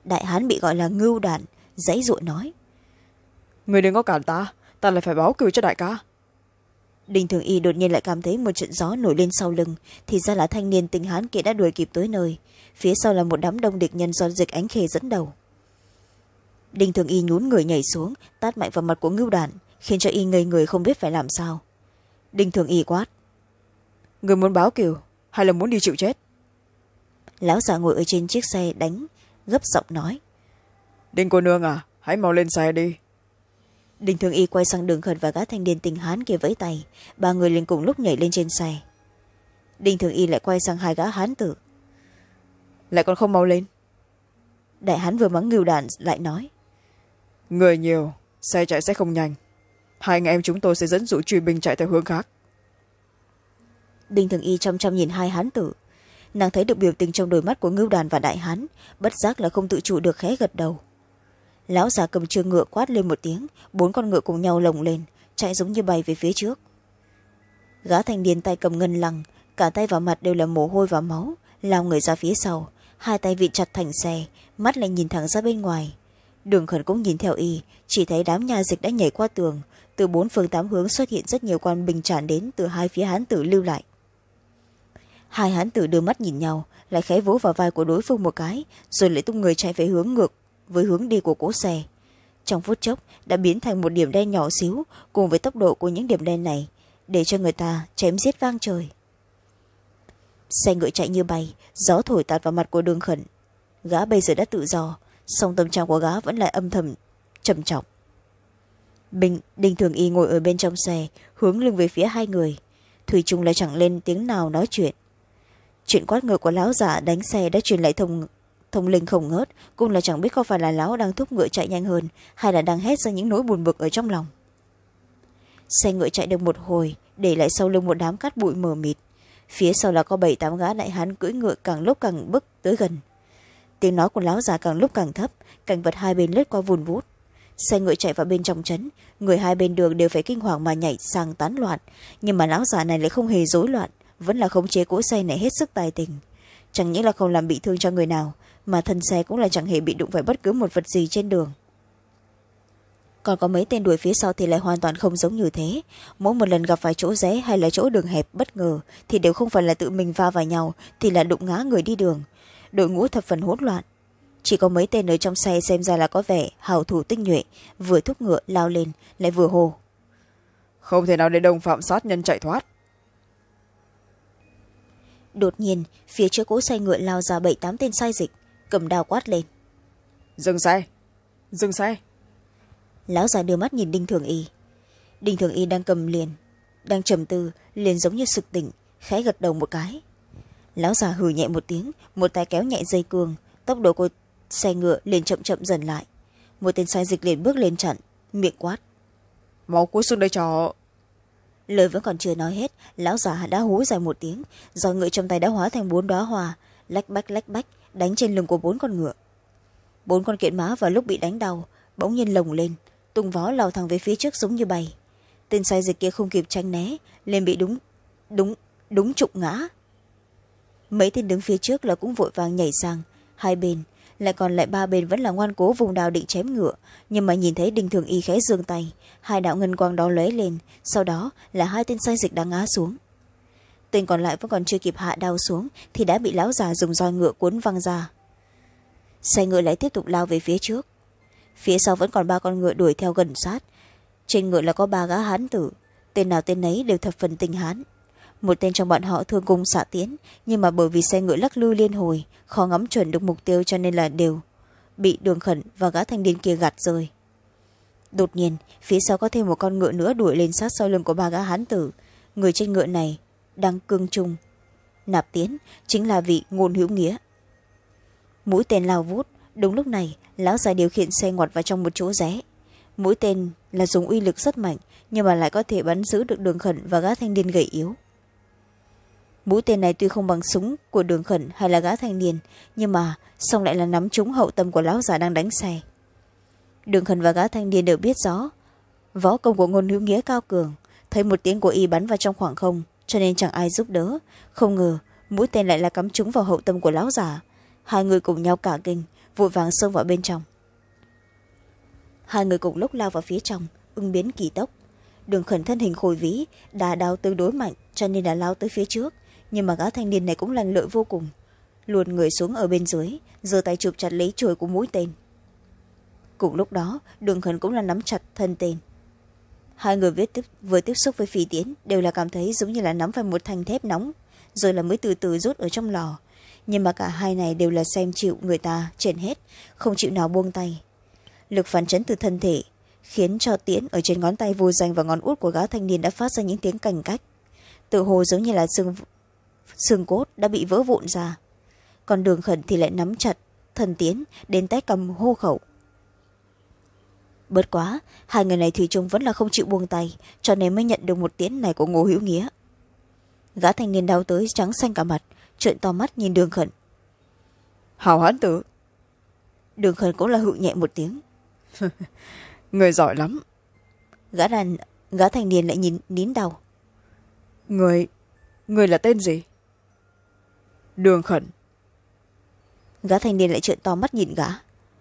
đại hán bị gọi là ngưu đản giãy giụa nói. Người đừng có cản ta, ta lại phải báo cừu cho đại ca. Đinh Thường Y đột nhiên lại cảm thấy một trận gió nổi lên sau lưng, thì ra là thanh niên tinh hán kia đã đuổi kịp tới nơi. Phía sau là một đám đông địch nhân do Dịch Ánh Khê dẫn đầu. Đinh Thường Y nhún người nhảy xuống, tát mạnh vào mặt của ngưu đản, khiến cho y ngây người không biết phải làm sao. Đinh Thường Y quát: Người muốn báo cừu hay là muốn đi chịu chết? Lão già ngồi ở trên chiếc xe đánh gấp giọng nói: Đinh cô nương à, hãy mau lên xe đi. Đinh Thường Y quay sang Đường Khẩn và gã thanh niên tinh hán kia vẫy tay, ba người liền cùng lúc nhảy lên trên xe. Đinh Thường Y lại quay sang hai gã hán tử: Lại còn không mau lên? Đại hán vừa mắng ngưu đản lại nói: Người nhiều, xe chạy sẽ không nhanh, hai anh em chúng tôi sẽ dẫn dụ truy binh chạy theo hướng khác. Đinh Thường Y chăm chăm nhìn hai hán tử, nàng thấy được biểu tình trong đôi mắt của ngưu đản và đại hán, bất giác là không tự chủ được khẽ gật đầu. Lão già cầm trương ngựa quát lên một tiếng, bốn con ngựa cùng nhau lồng lên, chạy giống như bay về phía trước. Gã thanh niên tay cầm ngân lăng, cả tay và mặt đều là mồ hôi và máu, lao người ra phía sau, hai tay vịn chặt thành xe, mắt lại nhìn thẳng ra bên ngoài. Đường Khẩn cũng nhìn theo y, chỉ thấy đám nha dịch đã nhảy qua tường, từ bốn phương tám hướng xuất hiện rất nhiều quan binh tràn đến từ hai phía hán tử lưu lại. Hai hán tử đưa mắt nhìn nhau, lại khẽ vỗ vào vai của đối phương một cái, rồi lại tung người chạy về hướng ngược với hướng đi của cỗ xe. Trong phút chốc đã biến thành một điểm đen nhỏ xíu, cùng với tốc độ của những điểm đen này để cho người ta chém giết vang trời. Xe ngựa chạy như bay, gió thổi tạt vào mặt của Đường Khẩn. Gã bây giờ đã tự do, song tâm trạng của gã vẫn lại âm thầm trầm trọng. Bình Đinh Thường Y ngồi ở bên trong xe, hướng lưng về phía hai người, thủy chung lại chẳng lên tiếng nào nói chuyện. Chuyện quát ngựa của lão giả đánh xe đã truyền lại thông thông linh không ngớt, cũng là chẳng biết có phải là lão đang thúc ngựa chạy nhanh hơn hay là đang hét ra những nỗi buồn bực ở trong lòng. Xe ngựa chạy được một hồi, để lại sau lưng một đám cát bụi mờ mịt, phía sau là có bảy tám gã đại hán cưỡi ngựa càng lúc càng bước tới gần. Tiếng nói của lão già càng lúc càng thấp, cảnh vật hai bên lướt qua vùn vút. Xe ngựa chạy vào bên trong trấn, người hai bên đường đều phải kinh hoàng mà nhảy sang tán loạn, nhưng mà lão già này lại không hề rối loạn, vẫn là khống chế cỗ xe này hết sức tài tình. Chẳng những là không làm bị thương cho người nào, mà thân xe cũng là chẳng hề bị đụng phải bất cứ một vật gì trên đường. Còn có mấy tên đuổi phía sau thì lại hoàn toàn không giống như thế. Mỗi một lần gặp phải chỗ rẽ hay là chỗ đường hẹp bất ngờ thì đều không phải là tự mình va vào nhau, thì là đụng ngã người đi đường. Đội ngũ thập phần hỗn loạn. Chỉ có mấy tên ở trong xe xem ra là có vẻ hào thủ tinh nhuệ, vừa thúc ngựa lao lên lại vừa hô: Không thể nào để đồng phạm sát nhân chạy thoát. Đột nhiên phía trước cỗ xe ngựa lao ra bảy tám tên sai dịch, cầm đao quát lên: Dừng xe, dừng xe. Lão già đưa mắt nhìn Đinh Thường Y. Đinh Thường Y đang cầm liền đang trầm tư, liền giống như sực tỉnh, khẽ gật đầu một cái. Lão già hừ nhẹ một tiếng, một tay kéo nhẹ dây cương, tốc độ của xe ngựa liền chậm chậm dần lại. Một tên sai dịch liền bước lên chặn, miệng quát: Mau cúi xuống đây cho. Lời vẫn còn chưa nói hết, lão già đã hú dài một tiếng, roi ngựa trong tay đã hóa thành bốn đóa hoa, lách bách lách bách đánh trên lưng của bốn con ngựa. Bốn con kiện mã vào lúc bị đánh đau bỗng nhiên lồng lên, tung vó lao thẳng về phía trước giống như bay. Tên sai dịch kia không kịp tránh né, liền bị đúng đúng đúng trụng ngã. Mấy tên đứng phía trước là cũng vội vàng nhảy sang hai bên, lại còn lại ba bên vẫn là ngoan cố vùng đao định chém ngựa, nhưng mà nhìn thấy Đinh Thường Y khẽ giương tay, hai đạo ngân quang đó lóe lên, sau đó là hai tên sai dịch đang ngã xuống. Tên còn lại vẫn còn chưa kịp hạ đao xuống thì đã bị lão già dùng roi ngựa cuốn văng ra. Xe ngựa lại tiếp tục lao về phía trước, phía sau vẫn còn ba con ngựa đuổi theo gần sát. Trên ngựa là có ba gã hán tử, tên nào tên nấy đều thập phần tinh hán. Một tên trong bọn họ thương cung xạ tiến, nhưng mà bởi vì xe ngựa lắc lư liên hồi, khó ngắm chuẩn được mục tiêu, cho nên là đều bị Đường Khẩn và gã thanh niên kia gạt rơi. Đột nhiên phía sau có thêm một con ngựa nữa đuổi lên sát sau lưng của ba gã hán tử. Người trên ngựa này đang cương trung nạp tiến, chính là vị Ngôn Hữu Nghĩa. Mũi tên lao vút, đúng lúc này lão già điều khiển xe ngoặt vào trong một chỗ rẽ. Mũi tên là dùng uy lực rất mạnh, nhưng mà lại có thể bắn giữ được Đường Khẩn và gã thanh niên gầy yếu. Mũi tên này tuy không bằng súng của Đường Khẩn hay là gã thanh niên, nhưng mà song lại là nắm trúng hậu tâm của lão già đang đánh xe. Đường Khẩn và gã thanh niên đều biết rõ võ công của Ngôn Hữu Nghĩa cao cường, thấy một tiếng của y bắn vào trong khoảng không, cho nên chẳng ai giúp đỡ. Không ngờ mũi tên lại là cắm trúng vào hậu tâm của lão già. Hai người cùng nhau cả kinh, vội vàng xông vào bên trong. Hai người cùng lúc lao vào phía trong, ứng biến kỳ tốc. Đường Khẩn thân hình khôi vĩ, đà đao tương đối mạnh cho nên là lao tới phía trước, nhưng mà gã thanh niên này cũng lành lợi vô cùng, luồn người xuống ở bên dưới, giơ tay chụp chặt lấy chuôi của mũi tên. Cùng lúc đó Đường Khẩn cũng là nắm chặt thân tên. Hai người vừa tiếp, vừa tiếp xúc với phi tiến đều là cảm thấy giống như là nắm phải một thanh thép nóng, rồi là mới từ từ rút ở trong lò, nhưng mà cả hai này đều là xem chịu người ta trên hết, không chịu nào buông tay. Lực phản chấn từ thân thể khiến cho tiễn ở trên ngón tay vô danh và ngón út của gã thanh niên đã phát ra những tiếng cành cách, tự hồ giống như là xương xương cốt đã bị vỡ vụn ra. Còn Đường Khẩn thì lại nắm chặt thân tiến đến tay cầm hô khẩu. Bớt quá, hai người này thủy chung vẫn là không chịu buông tay, cho nên mới nhận được một tiến này của Ngô Hữu Nghĩa. Gã thanh niên đau tới trắng xanh cả mặt, trợn to mắt nhìn Đường Khẩn. Hào hán tử. Đường Khẩn cũng là hự nhẹ một tiếng. Người giỏi lắm. Gã đàn gã thanh niên lại nhìn nín đau. Người người là tên gì? Đường Khẩn. Gã thanh niên lại trợn to mắt nhìn gã.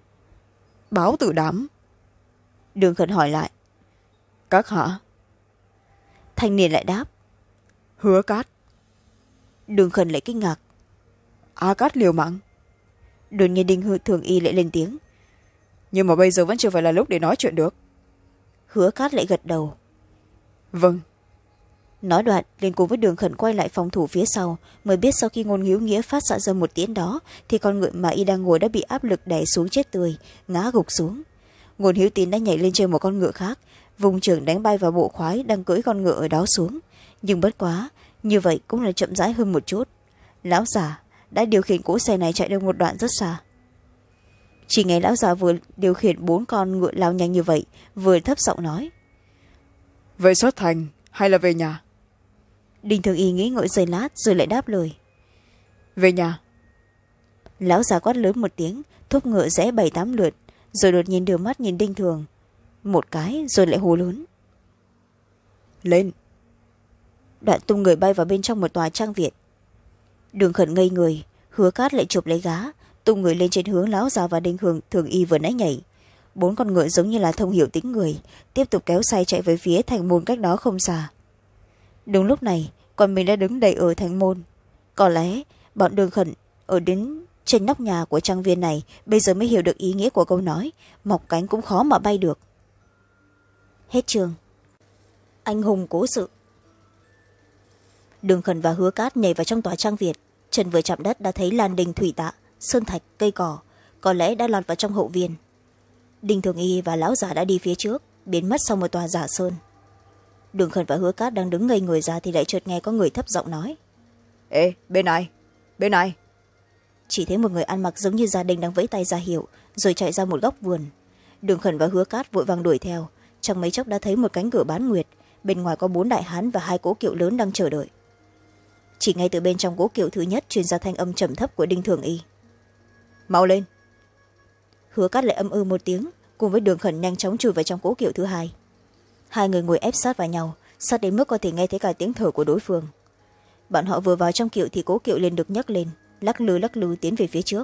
Báo tử đám. Đường Khẩn hỏi lại. Các hạ? Thanh niên lại đáp. Hứa Cát. Đường Khẩn lại kinh ngạc. A Cát liều mạng. Đột nhiên Đinh Hư Thường Y lại lên tiếng. Nhưng mà bây giờ vẫn chưa phải là lúc để nói chuyện được. Hứa Cát lại gật đầu. Vâng. Nói đoạn liền cùng với Đường Khẩn quay lại phòng thủ phía sau, mới biết sau khi Ngôn Hữu Nghĩa phát xạ ra một tiếng đó thì con ngựa mà y đang ngồi đã bị áp lực đè xuống chết tươi, ngã gục xuống. Ngôn Hữu Tín đã nhảy lên trên một con ngựa khác, vùng trường đánh bay vào bộ khoái đang cưỡi con ngựa ở đó xuống, nhưng bất quá như vậy cũng là chậm rãi hơn một chút. Lão già đã điều khiển cỗ xe này chạy được một đoạn rất xa. Chỉ nghe lão già vừa điều khiển bốn con ngựa lao nhanh như vậy, vừa thấp giọng nói. Vậy xuất thành hay là về nhà? Đinh Thường Y nghĩ ngợi giây lát rồi lại đáp lời. Về nhà. Lão già quát lớn một tiếng, thúc ngựa rẽ bảy tám lượt, rồi đột nhiên đưa mắt nhìn Đinh Thường một cái rồi lại hô lớn. Lên. Đoạn tung người bay vào bên trong một tòa trang viện. Đường Khẩn ngây người, Hứa Cát lại chụp lấy gá, tung người lên trên hướng lão già và Đinh Thường Thường Y vừa nãy nhảy. Bốn con ngựa giống như là thông hiểu tính người, tiếp tục kéo xe chạy về phía thành môn cách đó không xa. Đúng lúc này còn mình đã đứng đầy ở thành môn. Có lẽ bọn Đường Khẩn ở đến trên nóc nhà của trang viên này bây giờ mới hiểu được ý nghĩa của câu nói mọc cánh cũng khó mà bay được. Hết chương. Anh hùng cố sự. Đường Khẩn và Hứa Cát nhảy vào trong tòa trang viện, chân vừa chạm đất đã thấy lan đình thủy tạ, sơn thạch, cây cỏ, có lẽ đã lọt vào trong hậu viên. Đinh Thường Y và lão già đã đi phía trước, biến mất sau một tòa giả sơn. Đường Khẩn và Hứa Cát đang đứng ngây người ra thì lại chợt nghe có người thấp giọng nói. Ê, bên này, bên này. Chỉ thấy một người ăn mặc giống như gia đình đang vẫy tay ra hiệu, rồi chạy ra một góc vườn. Đường Khẩn và Hứa Cát vội vàng đuổi theo, trong mấy chốc đã thấy một cánh cửa bán nguyệt, bên ngoài có bốn đại hán và hai cỗ kiệu lớn đang chờ đợi. Chỉ ngay từ bên trong cỗ kiệu thứ nhất truyền ra thanh âm trầm thấp của Đinh Thường Y. Mau lên. Hứa Cát lại âm ư một tiếng, cùng với Đường Khẩn nhanh chóng chui vào trong cỗ kiệu thứ hai. Hai người ngồi ép sát vào nhau, sát đến mức có thể nghe thấy cả tiếng thở của đối phương. Bọn họ vừa vào trong kiệu thì cỗ kiệu liền được nhấc lên, lắc lư lắc lư tiến về phía trước.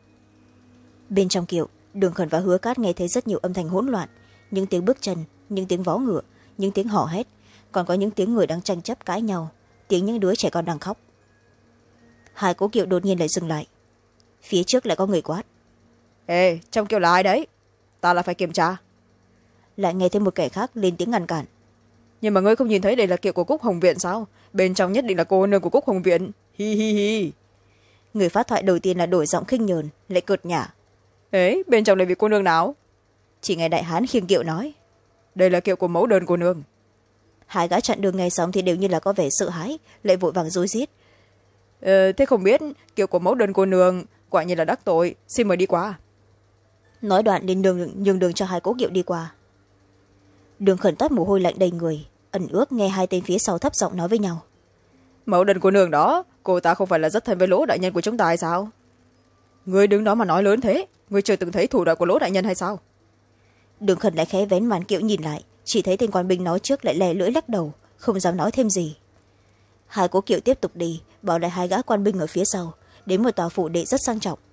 Bên trong kiệu, Đường Khẩn và Hứa Cát nghe thấy rất nhiều âm thanh hỗn loạn, những tiếng bước chân, những tiếng vó ngựa, những tiếng hò hét, còn có những tiếng người đang tranh chấp cãi nhau, tiếng những đứa trẻ con đang khóc. Hai cỗ kiệu đột nhiên lại dừng lại. Phía trước lại có người quát. Ê, trong kiệu là ai đấy? Ta là phải kiểm tra. Lại nghe thấy một kẻ khác lên tiếng ngăn cản. Nhưng mà ngươi không nhìn thấy đây là kiệu của Cúc Hồng Viện sao? Bên trong nhất định là cô nương của Cúc Hồng Viện. Hi hi hi. Người phát thoại đầu tiên là đổi giọng khinh nhờn, lại cợt nhả. Ấy, bên trong là vị cô nương nào? Chỉ nghe đại hán khiêng kiệu nói. Đây là kiệu của mẫu đơn cô nương. Hai gã chặn đường nghe xong thì đều như là có vẻ sợ hãi, lại vội vàng rối rít. Ờ, thế không biết kiệu của mẫu đơn cô nương quả nhiên là đắc tội, xin mời đi qua. Nói đoạn lên đường nhường đường cho hai cỗ kiệu đi qua. Đường Khẩn toát mồ hôi lạnh đầy người, ẩn ước nghe hai tên phía sau thấp giọng nói với nhau. Mẫu đơn cô nương đó, cô ta không phải là rất thân với Lỗ đại nhân của chúng ta hay sao? Ngươi đứng đó mà nói lớn thế, ngươi chưa từng thấy thủ đoạn của Lỗ đại nhân hay sao? Đường Khẩn lại khẽ vén màn kiệu nhìn lại, chỉ thấy tên quan binh nói trước lại lè lưỡi lắc đầu, không dám nói thêm gì. Hai cỗ kiệu tiếp tục đi, bỏ lại hai gã quan binh ở phía sau, đến một tòa phủ đệ rất sang trọng.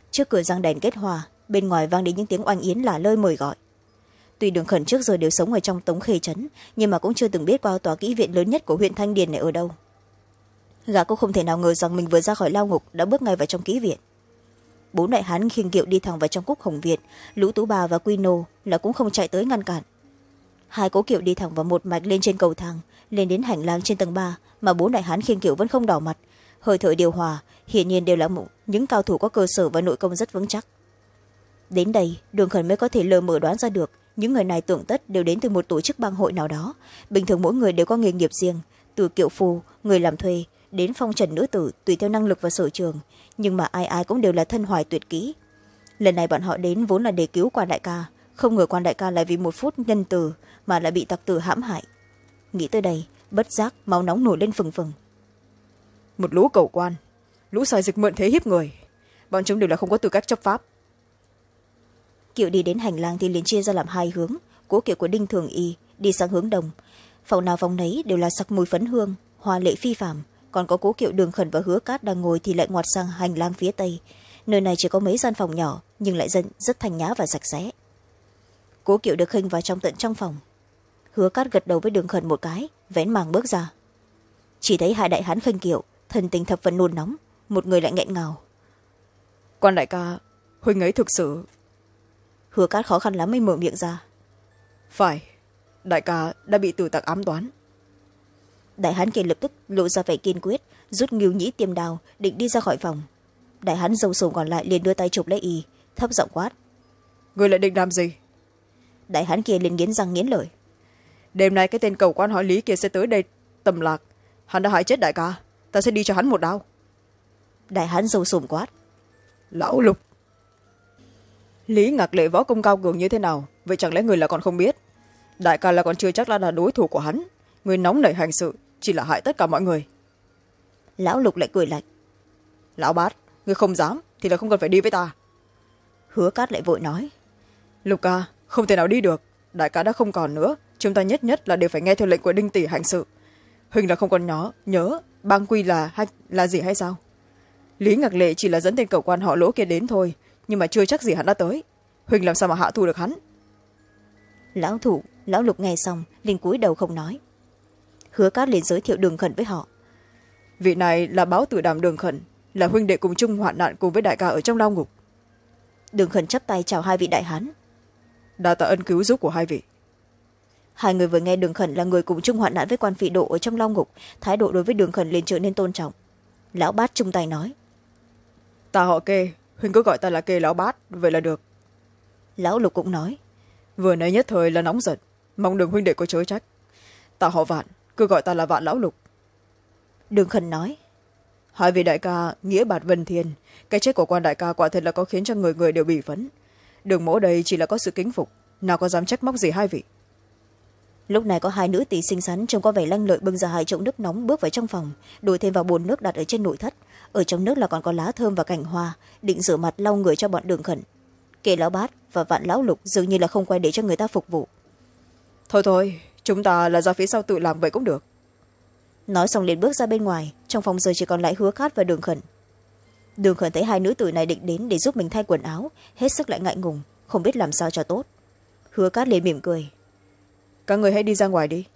trước cửa răng đèn kết hòa, bên ngoài vang đến những tiếng oanh yến lả lơi mời gọi. Tuy Đường Khẩn trước giờ đều sống ở trong Tống Khê trấn, nhưng mà cũng chưa từng biết qua tòa kỹ viện lớn nhất của huyện Thanh Điền này ở đâu. Gã cũng không thể nào ngờ rằng mình vừa ra khỏi lao ngục đã bước ngay vào trong kỹ viện. Bốn đại hán khiêng kiệu đi thẳng vào trong Cúc Hồng Viện, Lũ Tú Bà và Quy Nô là cũng không chạy tới ngăn cản. Hai cố kiệu đi thẳng vào một mạch lên trên cầu thang, lên đến hành lang trên tầng ba, mà bốn đại hán khiêng kiệu vẫn không đỏ mặt, hơi thở điều hòa, hiển nhiên đều là những cao thủ có cơ sở và nội công rất vững chắc. Đến đây, Đường Khẩn mới có thể lờ mờ đoán ra được những người này tưởng tất đều đến từ một tổ chức bang hội nào đó. Bình thường mỗi người đều có nghề nghiệp riêng, từ kiệu phu, người làm thuê đến phong trần nữ tử, tùy theo năng lực và sở trường, nhưng mà ai ai cũng đều là thân hoài tuyệt kỹ. Lần này bọn họ đến vốn là để cứu Quan đại ca, không ngờ Quan đại ca lại vì một phút nhân từ mà lại bị tặc tử hãm hại. Nghĩ tới đây, bất giác máu nóng nổi lên phừng phừng. Một lũ cầu quan, lũ xài dịch mượn thế hiếp người, bọn chúng đều là không có tư cách chấp pháp. Kiệu đi đến hành lang thì liền chia ra làm hai hướng. Cố kiệu của Đinh Thường Y đi sang hướng đông, phòng nào phòng nấy đều là sặc mùi phấn hương, hoa lệ phi phàm. Còn có cố kiệu Đường Khẩn và Hứa Cát đang ngồi thì lại ngoặt sang hành lang phía tây. Nơi này chỉ có mấy gian phòng nhỏ nhưng lại dân rất thanh nhã và sạch sẽ. Cố kiệu được khênh vào trong tận trong phòng. Hứa Cát gật đầu với Đường Khẩn một cái, vén màn bước ra. Chỉ thấy hai đại hán khênh kiệu, thần tình thập phần nôn nóng, một người lại nghẹn ngào. Quan đại ca, huynh ấy thực sự... Hứa Cát khó khăn lắm mới mở miệng ra. Phải, đại ca đã bị tử tặc ám toán. Đại hán kia lập tức lộ ra vẻ kiên quyết, rút ngưu nhĩ tiêm đao định đi ra khỏi phòng. Đại hán râu sồm còn lại liền đưa tay chụp lấy y, thấp giọng quát. Người lại định làm gì? Đại hán kia liền nghiến răng nghiến lợi. Đêm nay cái tên cầu quan hỏi Lý kia sẽ tới đây tầm lạc, hắn đã hại chết đại ca, ta sẽ đi cho hắn một đao. Đại hán râu sồm quát. Lão Lục, Lý Ngạc Lệ võ công cao cường như thế nào, vậy chẳng lẽ người là còn không biết? Đại ca là còn chưa chắc là, là đối thủ của hắn, người nóng nảy hành sự chỉ là hại tất cả mọi người. Lão Lục lại cười lạnh. Lão Bát, người không dám thì là không cần phải đi với ta. Hứa Cát lại vội nói. Lục ca, không thể nào đi được, đại ca đã không còn nữa, chúng ta nhất nhất là đều phải nghe theo lệnh của Đinh tỷ hành sự. Huỳnh là không còn nhớ nhớ bang quy là hay là gì hay sao? Lý Ngạc Lệ chỉ là dẫn tên cầu quan họ Lỗ kia đến thôi, nhưng mà chưa chắc gì hắn đã tới. Huỳnh làm sao mà hạ thủ được hắn? Lão thủ Lão Lục nghe xong liền cúi đầu không nói. Hứa Cát liền giới thiệu Đường Khẩn với họ. Vị này là báo tử đàm Đường Khẩn, là huynh đệ cùng chung hoạn nạn cùng với đại ca ở trong lao ngục. Đường Khẩn chắp tay chào hai vị đại hán. Đa tạ ân cứu giúp của hai vị. Hai người vừa nghe Đường Khẩn là người cùng chung hoạn nạn với Quan Phỉ Độ ở trong lao ngục, thái độ đối với Đường Khẩn liền trở nên tôn trọng. Lão Bát chung tay nói. Ta họ Kê, huynh cứ gọi ta là Kê lão Bát, vậy là được. Lão Lục cũng nói. Vừa nãy nhất thời là nóng giận, mong Đường huynh đệ có chối trách. Ta họ Vạn, cứ gọi ta là Vạn lão Lục. Đường Khẩn nói. Hai vị đại ca nghĩa bạt vân thiên, cái chết của Quan đại ca quả thật là có khiến cho người người đều bị phấn. Đường mỗ đây chỉ là có sự kính phục, nào có dám trách móc gì hai vị. Lúc này có hai nữ tỷ xinh xắn trông có vẻ lanh lợi bưng ra hai chậu nước nóng bước vào trong phòng, đổ thêm vào bồn nước đặt ở trên nội thất. Ở trong nước là còn có lá thơm và cành hoa, định rửa mặt lau người cho bọn Đường Khẩn. Kê lão Bát và Vạn lão Lục dường như là không quay để cho người ta phục vụ. Thôi thôi, chúng ta là ra phía sau tự làm vậy cũng được. Nói xong liền bước ra bên ngoài, trong phòng giờ chỉ còn lại Hứa Cát và Đường Khẩn. Đường Khẩn thấy hai nữ tử này định đến để giúp mình thay quần áo, hết sức lại ngại ngùng, không biết làm sao cho tốt. Hứa Cát liền mỉm cười. Các người hãy đi ra ngoài đi.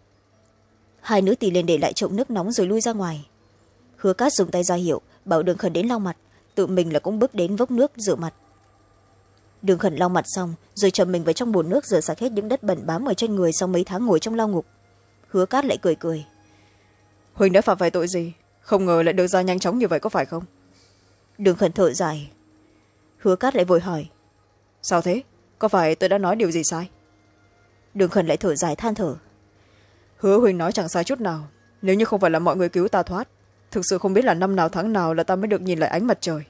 Hai nữ tỷ liền để lại chậu nước nóng rồi lui ra ngoài. Hứa Cát dùng tay ra hiệu bảo Đường Khẩn đến lau mặt, tự mình là cũng bước đến vốc nước rửa mặt. Đường Khẩn lau mặt xong rồi chầm mình vào trong bồn nước rửa sạch hết những đất bẩn bám ở trên người sau mấy tháng ngồi trong lao ngục. Hứa Cát lại cười cười. Huỳnh đã phạm phải tội gì, không ngờ lại được ra nhanh chóng như vậy, có phải không? Đường Khẩn thở dài. Hứa Cát lại vội hỏi. Sao thế, có phải tôi đã nói điều gì sai? Đường Khẩn lại thở dài than thở. Hứa Huỳnh nói chẳng sai chút nào, nếu như không phải là mọi người cứu ta thoát, thực sự không biết là năm nào tháng nào là ta mới được nhìn lại ánh mặt trời.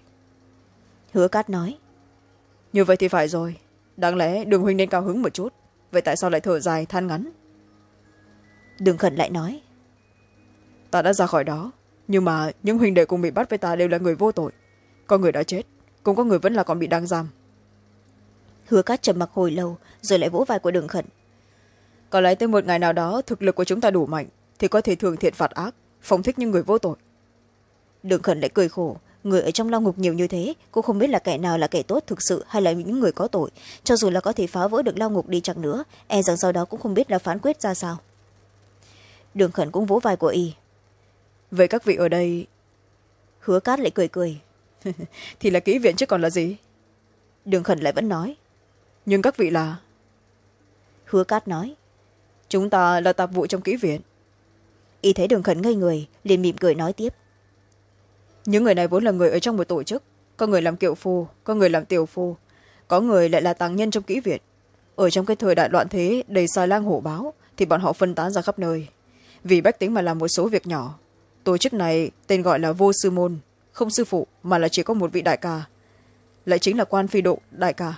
Hứa Cát nói. Như vậy thì phải rồi, đáng lẽ Đường Huỳnh nên cao hứng một chút, vậy tại sao lại thở dài than ngắn? Đường Khẩn lại nói. Ta đã ra khỏi đó, nhưng mà những huynh đệ cùng bị bắt với ta đều là người vô tội, có người đã chết, cũng có người vẫn là còn bị đang giam. Hứa Cát trầm mặc hồi lâu rồi lại vỗ vai của Đường Khẩn. Có lẽ tới một ngày nào đó thực lực của chúng ta đủ mạnh thì có thể thường thiện phạt ác, phóng thích những người vô tội. Đường Khẩn lại cười khổ, người ở trong lao ngục nhiều như thế cũng không biết là kẻ nào là kẻ tốt thực sự hay là những người có tội. Cho dù là có thể phá vỡ được lao ngục đi chăng nữa, e rằng sau đó cũng không biết là phán quyết ra sao. Đường Khẩn cũng vỗ vai của y. Vậy các vị ở đây... Hứa Cát lại cười cười. Thì là kỹ viện chứ còn là gì. Đường Khẩn lại vẫn nói. Nhưng các vị là... Hứa Cát nói. Chúng ta là tạp vụ trong kỹ viện. Y thấy Đường Khẩn ngây người, liền mỉm cười nói tiếp. Những người này vốn là người ở trong một tổ chức, có người làm kiệu phu, có người làm tiểu phu, có người lại là tàng nhân trong kỹ viện. Ở trong cái thời đại loạn thế đầy xà lang hổ báo thì bọn họ phân tán ra khắp nơi, vì bách tính mà làm một số việc nhỏ. Tổ chức này tên gọi là vô sư môn, không sư phụ mà là chỉ có một vị đại ca, lại chính là Quan Phi Độ đại ca.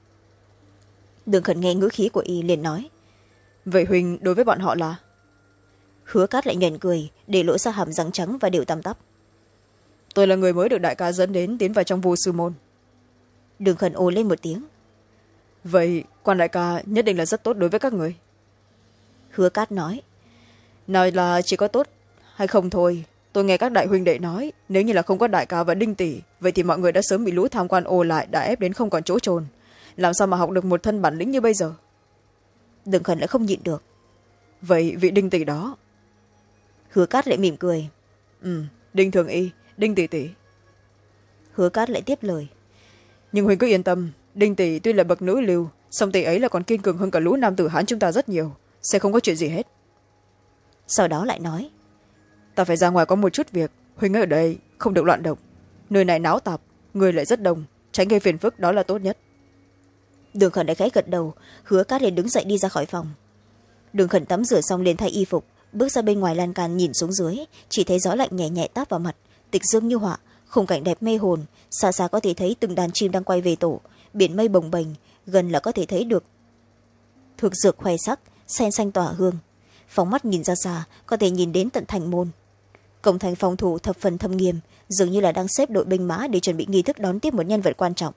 Đường Khẩn nghe ngữ khí của y liền nói. Vậy huỳnh đối với bọn họ là... Hứa Cát lại nhoẻn cười, để lộ ra hàm răng trắng và đều tăm tắp. Tôi là người mới được đại ca dẫn đến tiến vào trong vô sư môn. Đường Khẩn ồ lên một tiếng. Vậy Quan đại ca nhất định là rất tốt đối với các người. Hứa Cát nói. Nói là chỉ có tốt hay không thôi. Tôi nghe các đại huynh đệ nói, nếu như là không có đại ca và Đinh tỷ, vậy thì mọi người đã sớm bị lũ tham quan ồ lại, đã ép đến không còn chỗ trồn. Làm sao mà học được một thân bản lĩnh như bây giờ. Đường Khẩn lại không nhịn được. Vậy vị Đinh tỷ đó... Hứa Cát lại mỉm cười. Ừ, Đinh thường y, Đinh tỷ tỷ. Hứa Cát lại tiếp lời. Nhưng huynh cứ yên tâm, Đinh tỷ tuy là bậc nữ lưu, song tỷ ấy là còn kiên cường hơn cả lũ nam tử Hán chúng ta rất nhiều, sẽ không có chuyện gì hết. Sau đó lại nói. Ta phải ra ngoài có một chút việc, huynh ở đây không được loạn động. Nơi này náo tạp, người lại rất đông, tránh gây phiền phức đó là tốt nhất. Đường Khẩn đã khẽ gật đầu. Hứa Cát liền đứng dậy đi ra khỏi phòng. Đường Khẩn tắm rửa xong liền thay y phục, bước ra bên ngoài lan can nhìn xuống dưới, chỉ thấy gió lạnh nhẹ nhẹ táp vào mặt, tịch dương như họa, khung cảnh đẹp mê hồn. Xa xa có thể thấy từng đàn chim đang quay về tổ, biển mây bồng bềnh, gần là có thể thấy được thực dược khoe sắc, sen xanh tỏa hương. Phóng mắt nhìn ra xa, có thể nhìn đến tận thành môn. Cổng thành phòng thủ thập phần thâm nghiêm, dường như là đang xếp đội binh mã để chuẩn bị nghi thức đón tiếp một nhân vật quan trọng.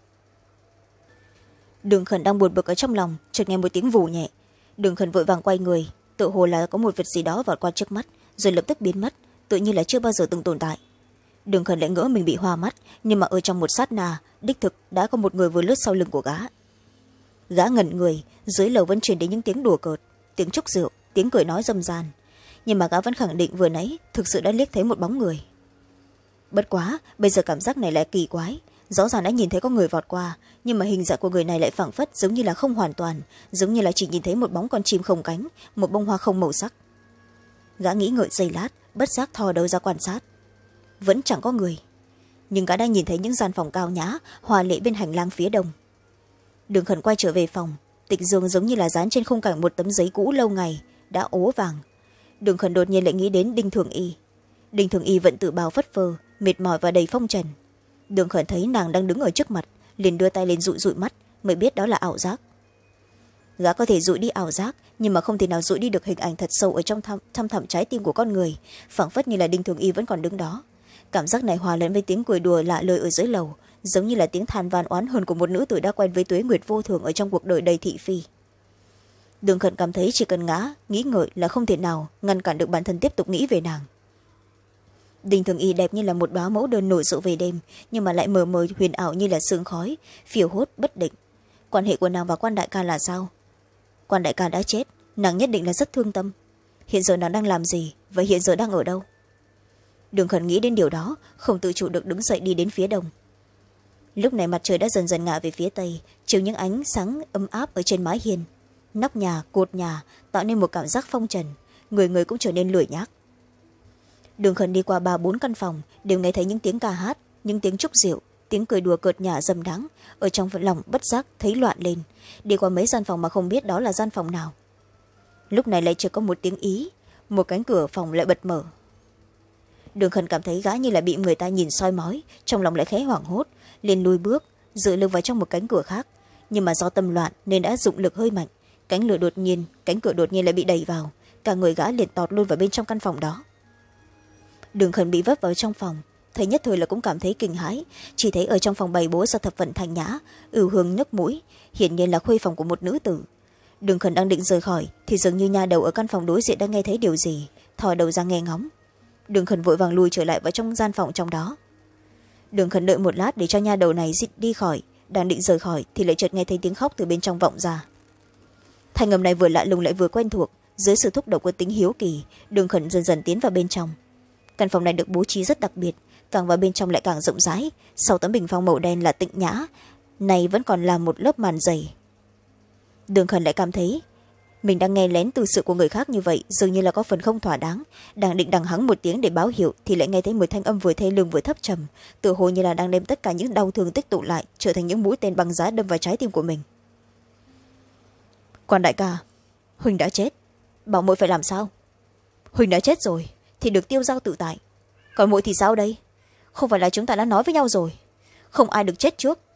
Đường Khẩn đang buồn bực ở trong lòng, chợt nghe một tiếng vù nhẹ. Đường Khẩn vội vàng quay người, tự hồ là có một vật gì đó vọt qua trước mắt, rồi lập tức biến mất, tự như là chưa bao giờ từng tồn tại. Đường Khẩn lại ngỡ mình bị hoa mắt, nhưng mà ở trong một sát na, đích thực đã có một người vừa lướt sau lưng của gã. Gã ngẩn người, dưới lầu vẫn truyền đến những tiếng đùa cợt, tiếng trúc rượu, tiếng cười nói râm ran, nhưng mà gã vẫn khẳng định vừa nãy thực sự đã liếc thấy một bóng người. Bất quá bây giờ cảm giác này lại kỳ quái, rõ ràng đã nhìn thấy có người vọt qua, nhưng mà hình dạng của người này lại phảng phất giống như là không hoàn toàn, giống như là chỉ nhìn thấy một bóng con chim không cánh, một bông hoa không màu sắc. Gã nghĩ ngợi giây lát, bất giác thò đầu ra quan sát, vẫn chẳng có người, nhưng gã đang nhìn thấy những gian phòng cao nhã hòa lệ bên hành lang phía đông. Đường Khẩn quay trở về phòng, tịch dương giống như là dán trên khung cảnh một tấm giấy cũ lâu ngày đã ố vàng. Đường Khẩn đột nhiên lại nghĩ đến Đinh Thường Y. Đinh Thường Y vẫn tự bào phất phơ, mệt mỏi và đầy phong trần. Đường Khẩn thấy nàng đang đứng ở trước mặt, liền đưa tay lên dụi dụi mắt, mới biết đó là ảo giác. Gã có thể dụi đi ảo giác, nhưng mà không thể nào dụi đi được hình ảnh thật sâu ở trong thăm, thăm thẳm trái tim của con người, phảng phất như là Đinh Thường Y vẫn còn đứng đó. Cảm giác này hòa lẫn với tiếng cười đùa lạ lời ở dưới lầu, giống như là tiếng than van oán hờn của một nữ tử đã quen với tuế nguyệt vô thường ở trong cuộc đời đầy thị phi. Đường Khẩn cảm thấy chỉ cần ngã nghĩ ngợi là không thể nào ngăn cản được bản thân tiếp tục nghĩ về nàng. Đinh Thường Y đẹp như là một đóa mẫu đơn nổi rộ về đêm, nhưng mà lại mờ mờ huyền ảo như là sương khói, phiêu hốt bất định. Quan hệ của nàng và Quan đại ca là sao? Quan đại ca đã chết, nàng nhất định là rất thương tâm. Hiện giờ nàng đang làm gì và hiện giờ đang ở đâu? Đường Khẩn nghĩ đến điều đó, không tự chủ được đứng dậy đi đến phía đông. Lúc này mặt trời đã dần dần ngả về phía tây, chiếu những ánh sáng ấm áp ở trên mái hiên, nóc nhà, cột nhà tạo nên một cảm giác phong trần, người người cũng trở nên lười nhác. Đường Khẩn đi qua ba bốn căn phòng, đều nghe thấy những tiếng ca hát, những tiếng trúc rượu, tiếng cười đùa cợt nhả dâm đáng, ở trong lòng bất giác thấy loạn lên. Đi qua mấy gian phòng mà không biết đó là gian phòng nào. Lúc này lại chưa có một tiếng ý, một cánh cửa phòng lại bật mở. Đường Khẩn cảm thấy gã như là bị người ta nhìn soi mói, trong lòng lại khẽ hoảng hốt, liền lùi bước, dựa lưng vào trong một cánh cửa khác, nhưng mà do tâm loạn nên đã dụng lực hơi mạnh, cánh lửa đột nhiên cánh cửa đột nhiên lại bị đẩy vào, cả người gã liền tọt luôn vào bên trong căn phòng đó. Đường Khẩn bị vấp vào trong phòng, thấy nhất thời là cũng cảm thấy kinh hãi, chỉ thấy ở trong phòng bày bố ra thập phần thanh nhã, ửu hương nức mũi, hiển nhiên là khuê phòng của một nữ tử. Đường Khẩn đang định rời khỏi thì dường như nha đầu ở căn phòng đối diện đã nghe thấy điều gì, thò đầu ra nghe ngóng. Đường Khẩn vội vàng lùi trở lại vào trong gian phòng trong đó. Đường Khẩn đợi một lát để cho nha đầu này đi khỏi, đang định rời khỏi thì lại chợt nghe thấy tiếng khóc từ bên trong vọng ra. Thanh âm này vừa lạ lùng lại vừa quen thuộc. Dưới sự thúc đẩy của tính hiếu kỳ, Đường Khẩn dần dần tiến vào bên trong. Căn phòng này được bố trí rất đặc biệt, càng vào bên trong lại càng rộng rãi. Sau tấm bình phong màu đen là tịnh nhã, này vẫn còn là một lớp màn dày. Đường Khẩn lại cảm thấy mình đang nghe lén từ sự của người khác như vậy, dường như là có phần không thỏa đáng. Đang định đằng hắng một tiếng để báo hiệu thì lại nghe thấy một thanh âm vừa thê lương vừa thấp trầm, tựa hồ như là đang đem tất cả những đau thương tích tụ lại trở thành những mũi tên băng giá đâm vào trái tim của mình. Quan đại ca, Huỳnh đã chết, bảo muội phải làm sao? Huỳnh đã chết rồi thì được tiêu dao tự tại, còn muội thì sao đây? Không phải là chúng ta đã nói với nhau rồi, không ai được chết trước